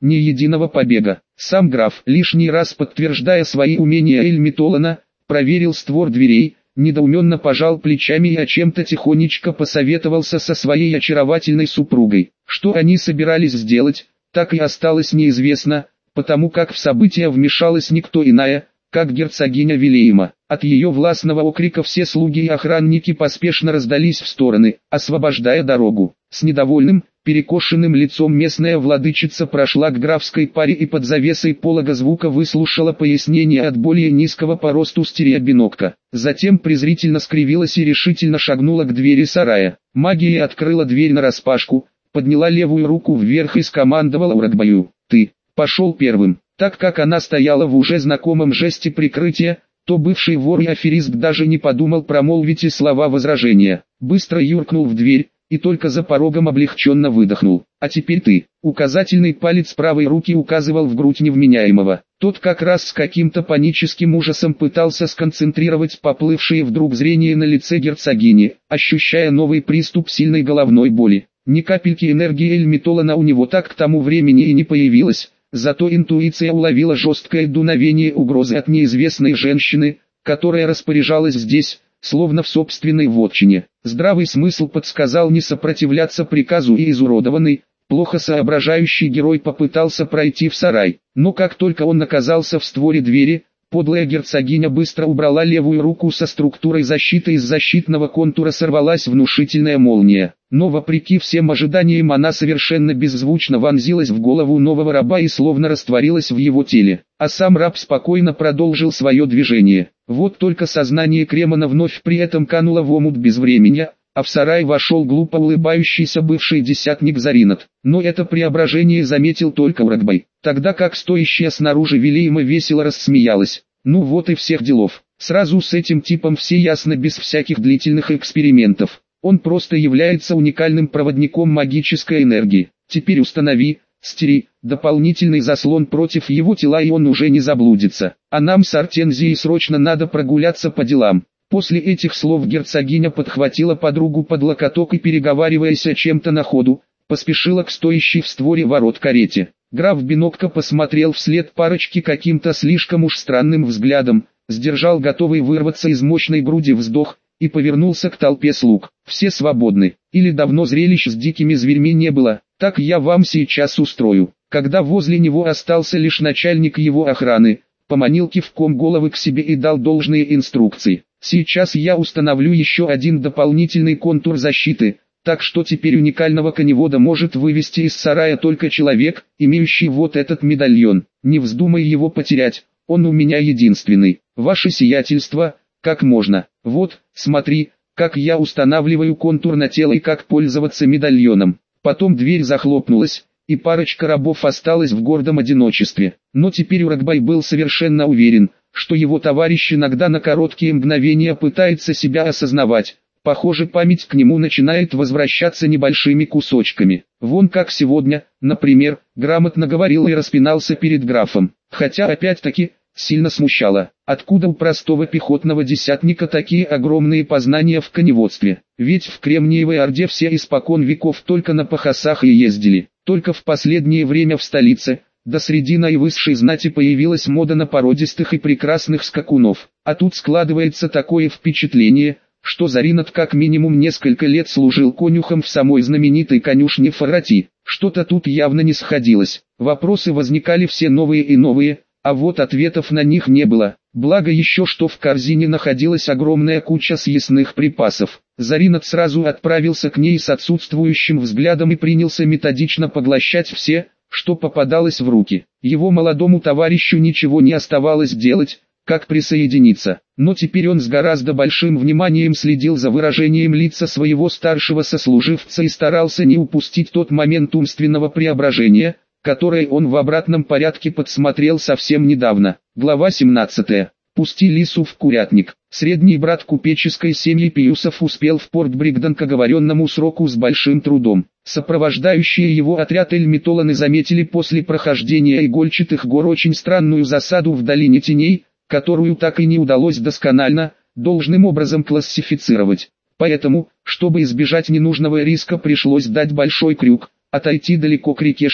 ни единого побега. Сам граф, лишний раз подтверждая свои умения Эль-Митолана, проверил створ дверей, недоуменно пожал плечами и о чем-то тихонечко посоветовался со своей очаровательной супругой. Что они собирались сделать, так и осталось неизвестно, потому как в события вмешалась никто иная, как герцогиня Вилейма. От ее властного окрика все слуги и охранники поспешно раздались в стороны, освобождая дорогу. С недовольным, перекошенным лицом местная владычица прошла к графской паре и под завесой полога звука выслушала пояснение от более низкого по росту стереобинокта. Затем презрительно скривилась и решительно шагнула к двери сарая. Магия открыла дверь нараспашку, подняла левую руку вверх и скомандовала Урагбаю: «Ты, пошел первым». Так как она стояла в уже знакомом жесте прикрытия, то бывший вор и аферист даже не подумал промолвить и слова возражения. Быстро юркнул в дверь, и только за порогом облегченно выдохнул. «А теперь ты». Указательный палец правой руки указывал в грудь невменяемого. Тот как раз с каким-то паническим ужасом пытался сконцентрировать поплывшее вдруг зрение на лице герцогини, ощущая новый приступ сильной головной боли. Ни капельки энергии Эль-Митолана у него так к тому времени и не появилось. Зато интуиция уловила жесткое дуновение угрозы от неизвестной женщины, которая распоряжалась здесь, словно в собственной вотчине. Здравый смысл подсказал не сопротивляться приказу, и изуродованный, плохо соображающий герой попытался пройти в сарай. Но как только он оказался в створе двери, подлая герцогиня быстро убрала левую руку со структурой защиты, из защитного контура сорвалась внушительная молния. Но вопреки всем ожиданиям она совершенно беззвучно вонзилась в голову нового раба и словно растворилась в его теле. А сам раб спокойно продолжил свое движение. Вот только сознание Кремона вновь при этом кануло в омут безвременья, а в сарай вошел глупо улыбающийся бывший десятник Заринат. Но это преображение заметил только Урагбай, тогда как стоящая снаружи Вилейма весело рассмеялась. Ну вот и всех делов. Сразу с этим типом все ясно без всяких длительных экспериментов. Он просто является уникальным проводником магической энергии. Теперь установи, стери, дополнительный заслон против его тела, и он уже не заблудится. А нам с Артензией срочно надо прогуляться по делам. После этих слов герцогиня подхватила подругу под локоток и, переговариваясь о чем-то на ходу, поспешила к стоящей в створе ворот карете. Граф Бинокко посмотрел вслед парочке каким-то слишком уж странным взглядом, сдержал готовый вырваться из мощной груди вздох и повернулся к толпе слуг. «Все свободны, или давно зрелищ с дикими зверьми не было, так я вам сейчас устрою». Когда возле него остался лишь начальник его охраны, поманил кивком головы к себе и дал должные инструкции. «Сейчас я установлю еще один дополнительный контур защиты, так что теперь уникального коневода может вывести из сарая только человек, имеющий вот этот медальон. Не вздумай его потерять, он у меня единственный. Ваше сиятельство, как можно. Вот, смотри, как я устанавливаю контур на тело и как пользоваться медальоном». Потом дверь захлопнулась, и парочка рабов осталась в гордом одиночестве. Но теперь Урагбай был совершенно уверен, что его товарищ иногда на короткие мгновения пытается себя осознавать. Похоже, память к нему начинает возвращаться небольшими кусочками. Вон как сегодня, например, грамотно говорил и распинался перед графом. Хотя опять-таки, сильно смущало, откуда у простого пехотного десятника такие огромные познания в коневодстве. Ведь в Кремниевой Орде все испокон веков только на пахосах и ездили. Только в последнее время в столице, да среди наивысшей знати, появилась мода на породистых и прекрасных скакунов. А тут складывается такое впечатление, что Заринат как минимум несколько лет служил конюхом в самой знаменитой конюшне Фарати. Что-то тут явно не сходилось. Вопросы возникали все новые и новые, а вот ответов на них не было. Благо еще что в корзине находилась огромная куча съестных припасов. Заринат сразу отправился к ней с отсутствующим взглядом и принялся методично поглощать все, что попадалось в руки. Его молодому товарищу ничего не оставалось делать, как присоединиться. Но теперь он с гораздо большим вниманием следил за выражением лица своего старшего сослуживца и старался не упустить тот момент умственного преображения, который он в обратном порядке подсмотрел совсем недавно. Глава семнадцатая. «Пусти лису в курятник». Средний брат купеческой семьи Пиюсов успел в порт Бригдан к оговоренному сроку с большим трудом. Сопровождающие его отряд Эль-Митоланы заметили после прохождения игольчатых гор очень странную засаду в долине теней, которую так и не удалось досконально, должным образом классифицировать. Поэтому, чтобы избежать ненужного риска, пришлось дать большой крюк, отойти далеко к реке Шела.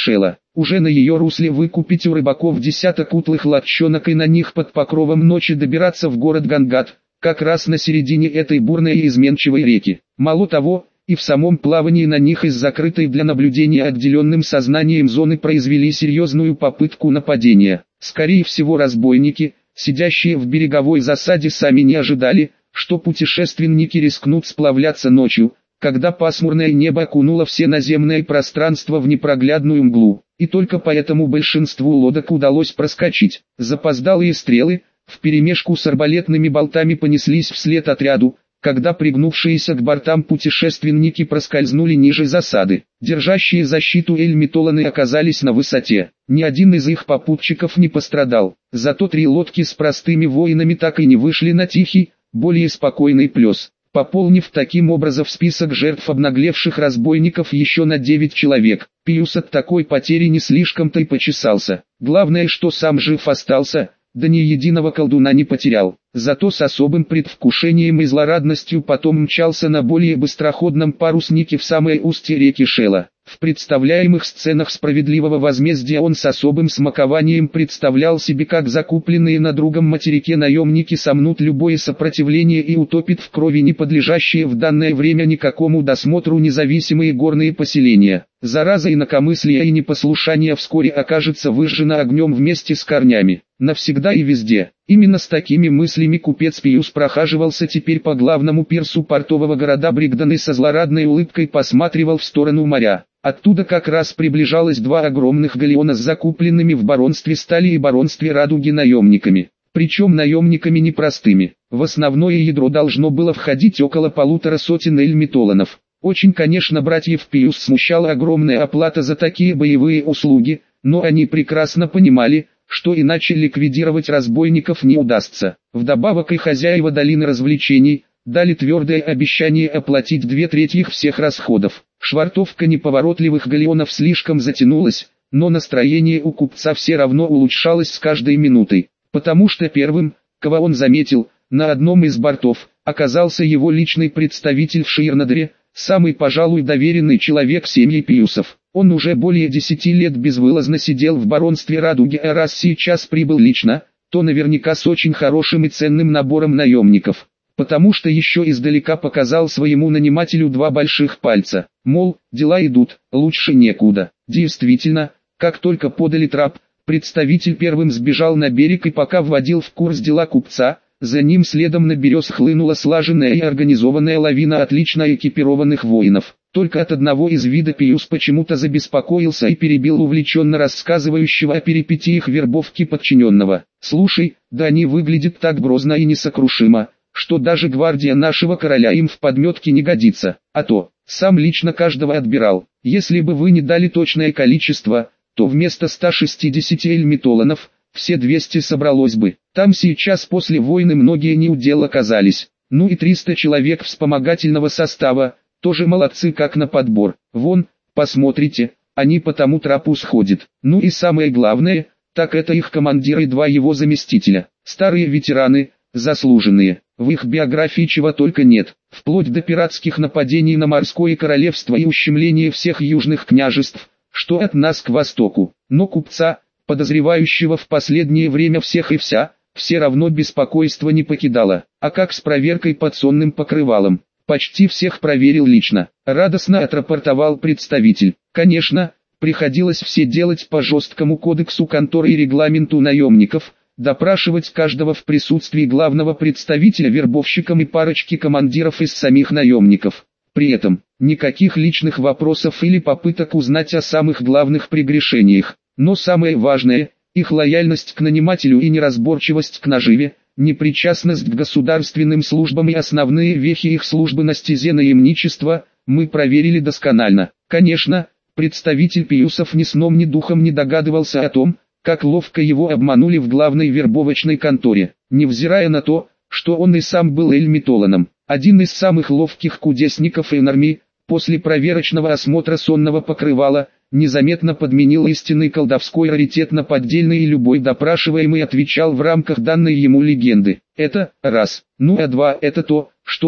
Уже на ее русле выкупить у рыбаков десяток утлых лодчонок и на них под покровом ночи добираться в город Гангат, как раз на середине этой бурной и изменчивой реки. Мало того, и в самом плавании на них из закрытой для наблюдения отделенным сознанием зоны произвели серьезную попытку нападения. Скорее всего, разбойники, сидящие в береговой засаде, сами не ожидали, что путешественники рискнут сплавляться ночью, когда пасмурное небо окунуло все наземное пространство в непроглядную мглу, и только поэтому большинству лодок удалось проскочить. Запоздалые стрелы, вперемешку с арбалетными болтами, понеслись вслед отряду, когда пригнувшиеся к бортам путешественники проскользнули ниже засады. Держащие защиту эльмитоланы оказались на высоте. Ни один из их попутчиков не пострадал, зато три лодки с простыми воинами так и не вышли на тихий, более спокойный плес, пополнив таким образом список жертв обнаглевших разбойников еще на девять человек. Пиус от такой потери не слишком-то и почесался. Главное, что сам жив остался, да ни единого колдуна не потерял. Зато с особым предвкушением и злорадностью потом мчался на более быстроходном паруснике в самое устье реки Шела. В представляемых сценах справедливого возмездия он с особым смакованием представлял себе, как закупленные на другом материке наемники сомнут любое сопротивление и утопит в крови не подлежащие в данное время никакому досмотру независимые горные поселения. Зараза инакомыслия и непослушания вскоре окажется выжжена огнем вместе с корнями. Навсегда и везде. Именно с такими мыслями купец Пиус прохаживался теперь по главному пирсу портового города Бригдан и со злорадной улыбкой посматривал в сторону моря. Оттуда как раз приближалось два огромных галеона с закупленными в баронстве Стали и баронстве Радуги наемниками. Причем наемниками непростыми. В основное ядро должно было входить около полутора сотен эльмитоланов. Очень, конечно, братьев Пиус смущала огромная оплата за такие боевые услуги, но они прекрасно понимали, что иначе ликвидировать разбойников не удастся. Вдобавок и хозяева долины развлечений дали твердое обещание оплатить две трети их всех расходов. Швартовка неповоротливых галеонов слишком затянулась, но настроение у купца все равно улучшалось с каждой минутой, потому что первым, кого он заметил, на одном из бортов, оказался его личный представитель в Ширнадре, самый, пожалуй, доверенный человек семьи Пиусов. Он уже более десяти лет безвылазно сидел в баронстве Радуги, а раз сейчас прибыл лично, то наверняка с очень хорошим и ценным набором наемников, потому что еще издалека показал своему нанимателю два больших пальца, мол, дела идут, лучше некуда. Действительно, как только подали трап, представитель первым сбежал на берег и пока вводил в курс дела купца, за ним следом на берез хлынула слаженная и организованная лавина отлично экипированных воинов. Только от одного из вида Пиус почему-то забеспокоился и перебил увлеченно рассказывающего о перипетиях вербовки подчиненного. «Слушай, да они выглядят так грозно и несокрушимо, что даже гвардия нашего короля им в подметке не годится, а то, сам лично каждого отбирал. Если бы вы не дали точное количество, то вместо ста шестидесяти эльмитоланов, все двести собралось бы. Там сейчас после войны многие неудел оказались. Ну и триста человек вспомогательного состава, тоже молодцы как на подбор. Вон, посмотрите, они по тому трапу сходят. Ну и самое главное, так это их командир и два его заместителя. Старые ветераны, заслуженные. В их биографии чего только нет, вплоть до пиратских нападений на морское королевство и ущемления всех южных княжеств, что от нас к востоку. Но купца, подозревающего в последнее время всех и вся, все равно беспокойство не покидало. А как с проверкой под сонным покрывалом? Почти всех проверил лично, радостно отрапортовал представитель. Конечно, приходилось все делать по жесткому кодексу конторы и регламенту наемников, допрашивать каждого в присутствии главного представителя вербовщиком и парочки командиров из самих наемников. При этом, никаких личных вопросов или попыток узнать о самых главных прегрешениях. Но самое важное, их лояльность к нанимателю и неразборчивость к наживе, непричастность к государственным службам и основные вехи их службы на стезе наемничества, мы проверили досконально. Конечно, представитель Пиусов ни сном ни духом не догадывался о том, как ловко его обманули в главной вербовочной конторе, невзирая на то, что он и сам был эльмитоланом. Один из самых ловких кудесников Энарми, после проверочного осмотра сонного покрывала, незаметно подменил истинный колдовской раритет на поддельный, и любой допрашиваемый отвечал в рамках данной ему легенды. Это раз. Ну а два — это то, что,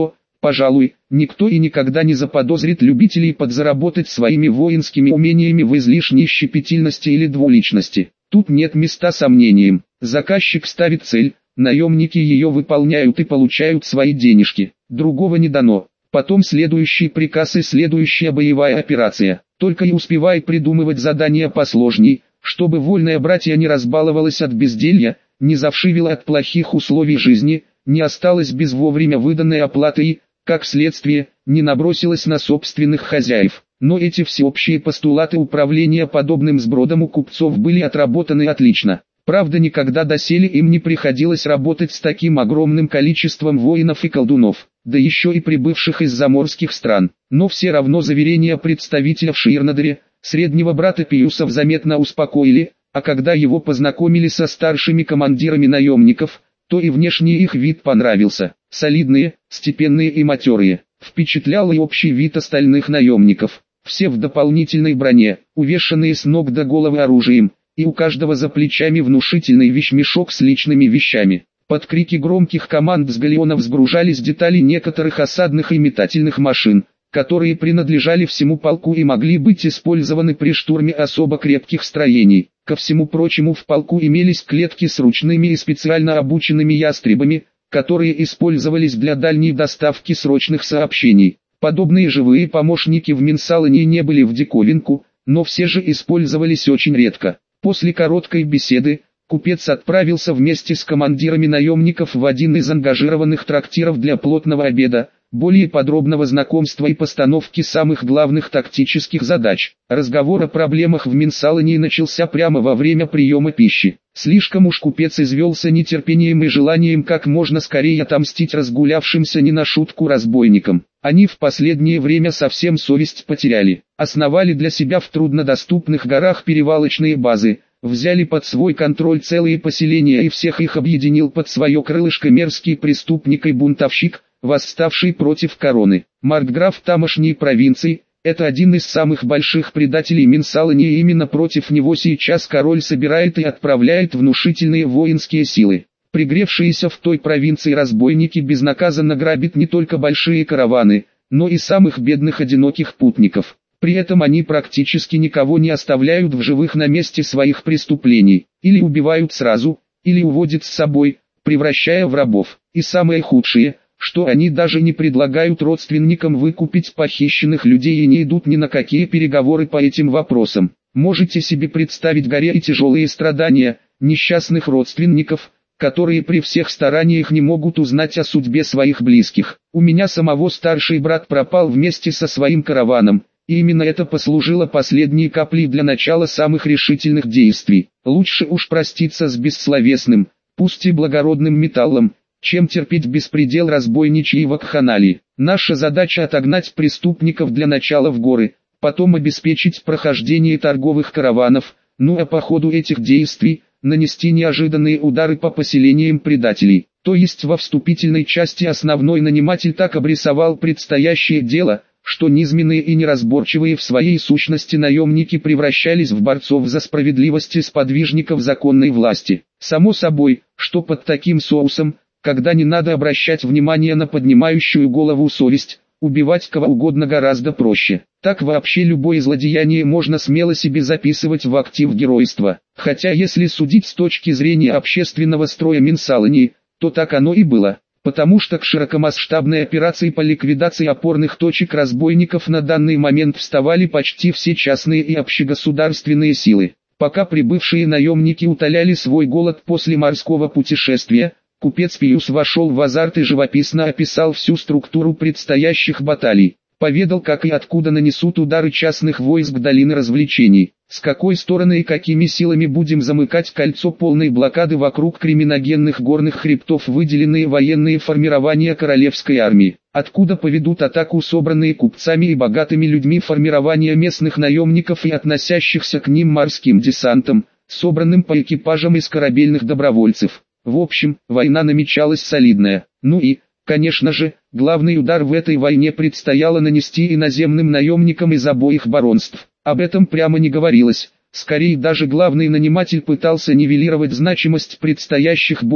Пожалуй, никто и никогда не заподозрит любителей подзаработать своими воинскими умениями в излишней щепетильности или двуличности. Тут нет места сомнениям. Заказчик ставит цель, наемники ее выполняют и получают свои денежки. Другого не дано. Потом следующий приказ и следующая боевая операция. Только и успевай придумывать задания посложней, чтобы вольная братья не разбаловалась от безделья, не завшивела от плохих условий жизни, не осталась без вовремя выданной оплаты и, как следствие, не набросилась на собственных хозяев. Но эти всеобщие постулаты управления подобным сбродом у купцов были отработаны отлично. Правда, никогда доселе им не приходилось работать с таким огромным количеством воинов и колдунов, да еще и прибывших из заморских стран. Но все равно заверения представителя в Ширнадере, среднего брата Пиюсов заметно успокоили, а когда его познакомили со старшими командирами наемников, то и внешний их вид понравился. Солидные, степенные и матерые. Впечатлял и общий вид остальных наемников. Все в дополнительной броне, увешанные с ног до головы оружием, и у каждого за плечами внушительный вещмешок с личными вещами. Под крики громких команд с галеонов сгружались детали некоторых осадных и метательных машин, которые принадлежали всему полку и могли быть использованы при штурме особо крепких строений. Ко всему прочему, в полку имелись клетки с ручными и специально обученными ястребами, которые использовались для дальней доставки срочных сообщений. Подобные живые помощники в Минсалане не были в диковинку, но все же использовались очень редко. После короткой беседы, купец отправился вместе с командирами наемников в один из ангажированных трактиров для плотного обеда, более подробного знакомства и постановки самых главных тактических задач. Разговор о проблемах в Минсалане начался прямо во время приема пищи. Слишком уж купец извелся нетерпением и желанием как можно скорее отомстить разгулявшимся не на шутку разбойникам. Они в последнее время совсем совесть потеряли. Основали для себя в труднодоступных горах перевалочные базы, взяли под свой контроль целые поселения и всех их объединил под свое крылышко мерзкий преступник и бунтовщик, восставший против короны. Маркграф тамошней провинции, это один из самых больших предателей Минсалани, и именно против него сейчас король собирает и отправляет внушительные воинские силы. Пригревшиеся в той провинции разбойники безнаказанно грабят не только большие караваны, но и самых бедных одиноких путников. При этом они практически никого не оставляют в живых на месте своих преступлений, или убивают сразу, или уводят с собой, превращая в рабов. И самое худшее, что они даже не предлагают родственникам выкупить похищенных людей и не идут ни на какие переговоры по этим вопросам. Можете себе представить горе и тяжелые страдания несчастных родственников, которые при всех стараниях не могут узнать о судьбе своих близких. У меня самого старший брат пропал вместе со своим караваном, и именно это послужило последней каплей для начала самых решительных действий. Лучше уж проститься с бессловесным, пусть и благородным металлом, чем терпеть беспредел разбойничьей вакханалии. Наша задача — отогнать преступников для начала в горы, потом обеспечить прохождение торговых караванов, ну а по ходу этих действий нанести неожиданные удары по поселениям предателей. То есть во вступительной части основной наниматель так обрисовал предстоящее дело, что низменные и неразборчивые в своей сущности наемники превращались в борцов за справедливость и сподвижников законной власти. Само собой, что под таким соусом, когда не надо обращать внимание на поднимающую голову совесть, убивать кого угодно гораздо проще. Так вообще любое злодеяние можно смело себе записывать в актив геройства. Хотя если судить с точки зрения общественного строя Минсалани, то так оно и было. Потому что к широкомасштабной операции по ликвидации опорных точек разбойников на данный момент вставали почти все частные и общегосударственные силы. Пока прибывшие наемники утоляли свой голод после морского путешествия, купец Пиюс вошел в азарт и живописно описал всю структуру предстоящих баталий. Поведал, как и откуда нанесут удары частных войск долины развлечений, с какой стороны и какими силами будем замыкать кольцо полной блокады вокруг криминогенных горных хребтов выделенные военные формирования королевской армии, откуда поведут атаку собранные купцами и богатыми людьми формирования местных наемников и относящихся к ним морским десантом, собранным по экипажам из корабельных добровольцев. В общем, война намечалась солидная. Ну и, конечно же, главный удар в этой войне предстояло нанести иноземным наемникам из обоих баронств. Об этом прямо не говорилось. Скорее даже главный наниматель пытался нивелировать значимость предстоящих боев,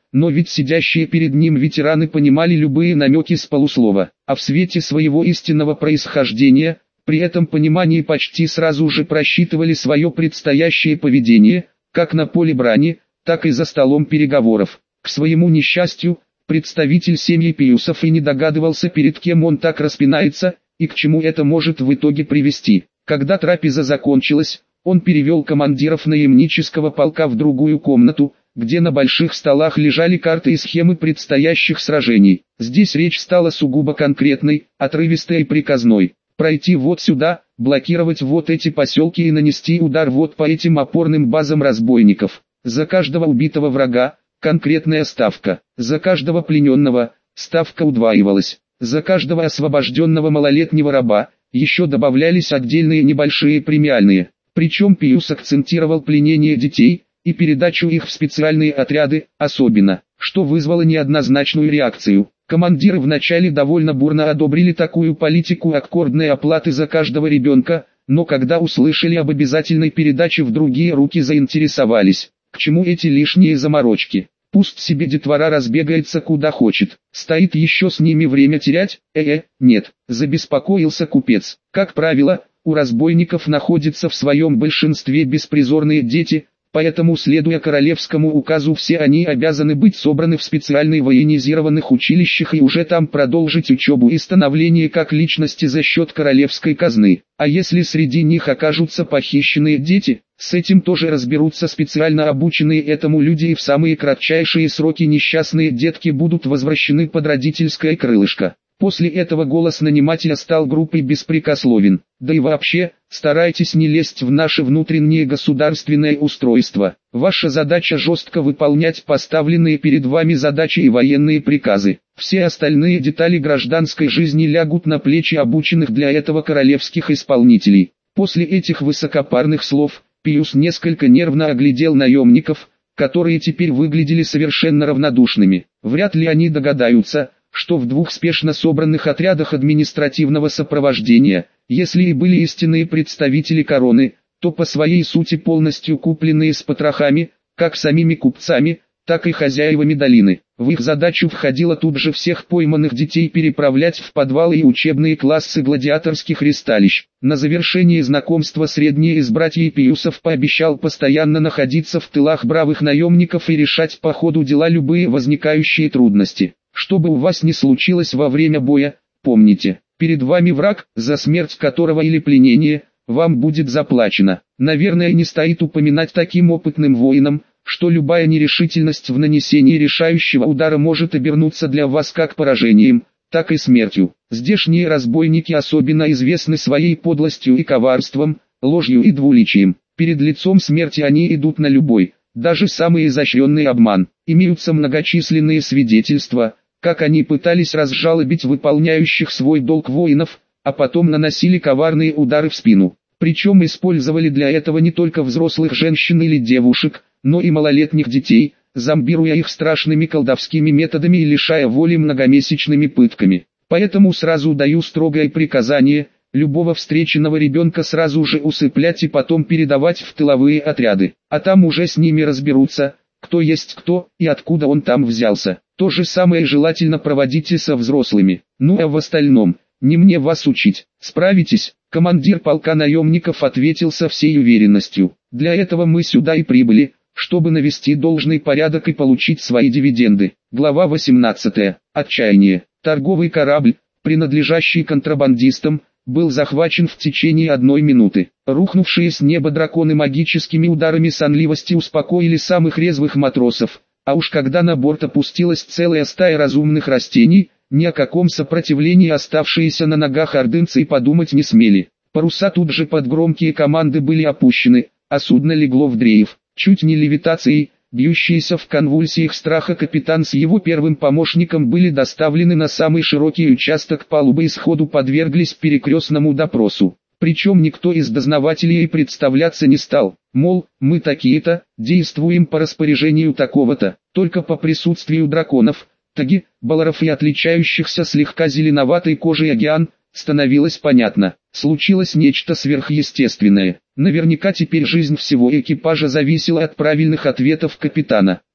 но ведь сидящие перед ним ветераны понимали любые намеки с полуслова, а в свете своего истинного происхождения, при этом понимании почти сразу же просчитывали свое предстоящее поведение, как на поле брани, так и за столом переговоров. К своему несчастью, представитель семьи Пиусов и не догадывался, перед кем он так распинается, и к чему это может в итоге привести. Когда трапеза закончилась, он перевел командиров наемнического полка в другую комнату, где на больших столах лежали карты и схемы предстоящих сражений. Здесь речь стала сугубо конкретной, отрывистой и приказной. Пройти вот сюда, блокировать вот эти поселки и нанести удар вот по этим опорным базам разбойников. За каждого убитого врага – конкретная ставка. За каждого плененного – ставка удваивалась. За каждого освобожденного малолетнего раба еще добавлялись отдельные небольшие премиальные. Причем Пиус акцентировал пленение детей и передачу их в специальные отряды, особенно, что вызвало неоднозначную реакцию. Командиры вначале довольно бурно одобрили такую политику аккордной оплаты за каждого ребенка, но когда услышали об обязательной передаче в другие руки, заинтересовались. К чему эти лишние заморочки? Пусть себе детвора разбегается куда хочет. Стоит еще с ними время терять? Э-э, нет, забеспокоился купец. Как правило, у разбойников находятся в своем большинстве беспризорные дети, поэтому, следуя королевскому указу, все они обязаны быть собраны в специальных военизированных училищах и уже там продолжить учебу и становление как личности за счет королевской казны. А если среди них окажутся похищенные дети, с этим тоже разберутся специально обученные этому люди, и в самые кратчайшие сроки несчастные детки будут возвращены под родительское крылышко. После этого голос нанимателя стал группой беспрекословен. Да и вообще, старайтесь не лезть в наше внутреннее государственное устройство. Ваша задача жестко выполнять поставленные перед вами задачи и военные приказы. Все остальные детали гражданской жизни лягут на плечи обученных для этого королевских исполнителей. После этих высокопарных слов, Пиус несколько нервно оглядел наемников, которые теперь выглядели совершенно равнодушными. Вряд ли они догадаются, что в двух спешно собранных отрядах административного сопровождения, если и были истинные представители короны, то по своей сути полностью купленные с потрохами, как самими купцами, так и хозяевами долины. В их задачу входило тут же всех пойманных детей переправлять в подвалы и учебные классы гладиаторских ристалищ. На завершение знакомства средний из братьев Пиусов пообещал постоянно находиться в тылах бравых наемников и решать по ходу дела любые возникающие трудности. Что бы у вас ни случилось во время боя, помните, перед вами враг, за смерть которого или пленение, вам будет заплачено. Наверное, не стоит упоминать таким опытным воинам, что любая нерешительность в нанесении решающего удара может обернуться для вас как поражением, так и смертью. Здешние разбойники особенно известны своей подлостью и коварством, ложью и двуличием. Перед лицом смерти они идут на любой, даже самый изощренный обман. Имеются многочисленные свидетельства, как они пытались разжалобить выполняющих свой долг воинов, а потом наносили коварные удары в спину. Причем использовали для этого не только взрослых женщин или девушек, но и малолетних детей, зомбируя их страшными колдовскими методами и лишая воли многомесячными пытками. Поэтому сразу даю строгое приказание, любого встреченного ребенка сразу же усыплять и потом передавать в тыловые отряды, а там уже с ними разберутся, кто есть кто и откуда он там взялся. То же самое желательно проводите со взрослыми. Ну а в остальном, не мне вас учить. Справитесь? Командир полка наемников ответил со всей уверенностью. Для этого мы сюда и прибыли, чтобы навести должный порядок и получить свои дивиденды. Глава восемнадцатая. Отчаяние. Торговый корабль, принадлежащий контрабандистам, был захвачен в течение одной минуты. Рухнувшие с неба драконы магическими ударами сонливости успокоили самых резвых матросов. А уж когда на борт опустилась целая стая разумных растений, ни о каком сопротивлении оставшиеся на ногах ордынцы и подумать не смели. Паруса тут же под громкие команды были опущены, а судно легло в дрейф. Чуть не левитацией, бьющиеся в конвульсиях страха капитан с его первым помощником были доставлены на самый широкий участок палубы и сходу подверглись перекрестному допросу. Причем никто из дознавателей и представляться не стал, мол, мы такие-то, действуем по распоряжению такого-то, только по присутствию драконов, таги, баларов и отличающихся слегка зеленоватой кожей океан, становилось понятно, случилось нечто сверхъестественное. Наверняка теперь жизнь всего экипажа зависела от правильных ответов капитана.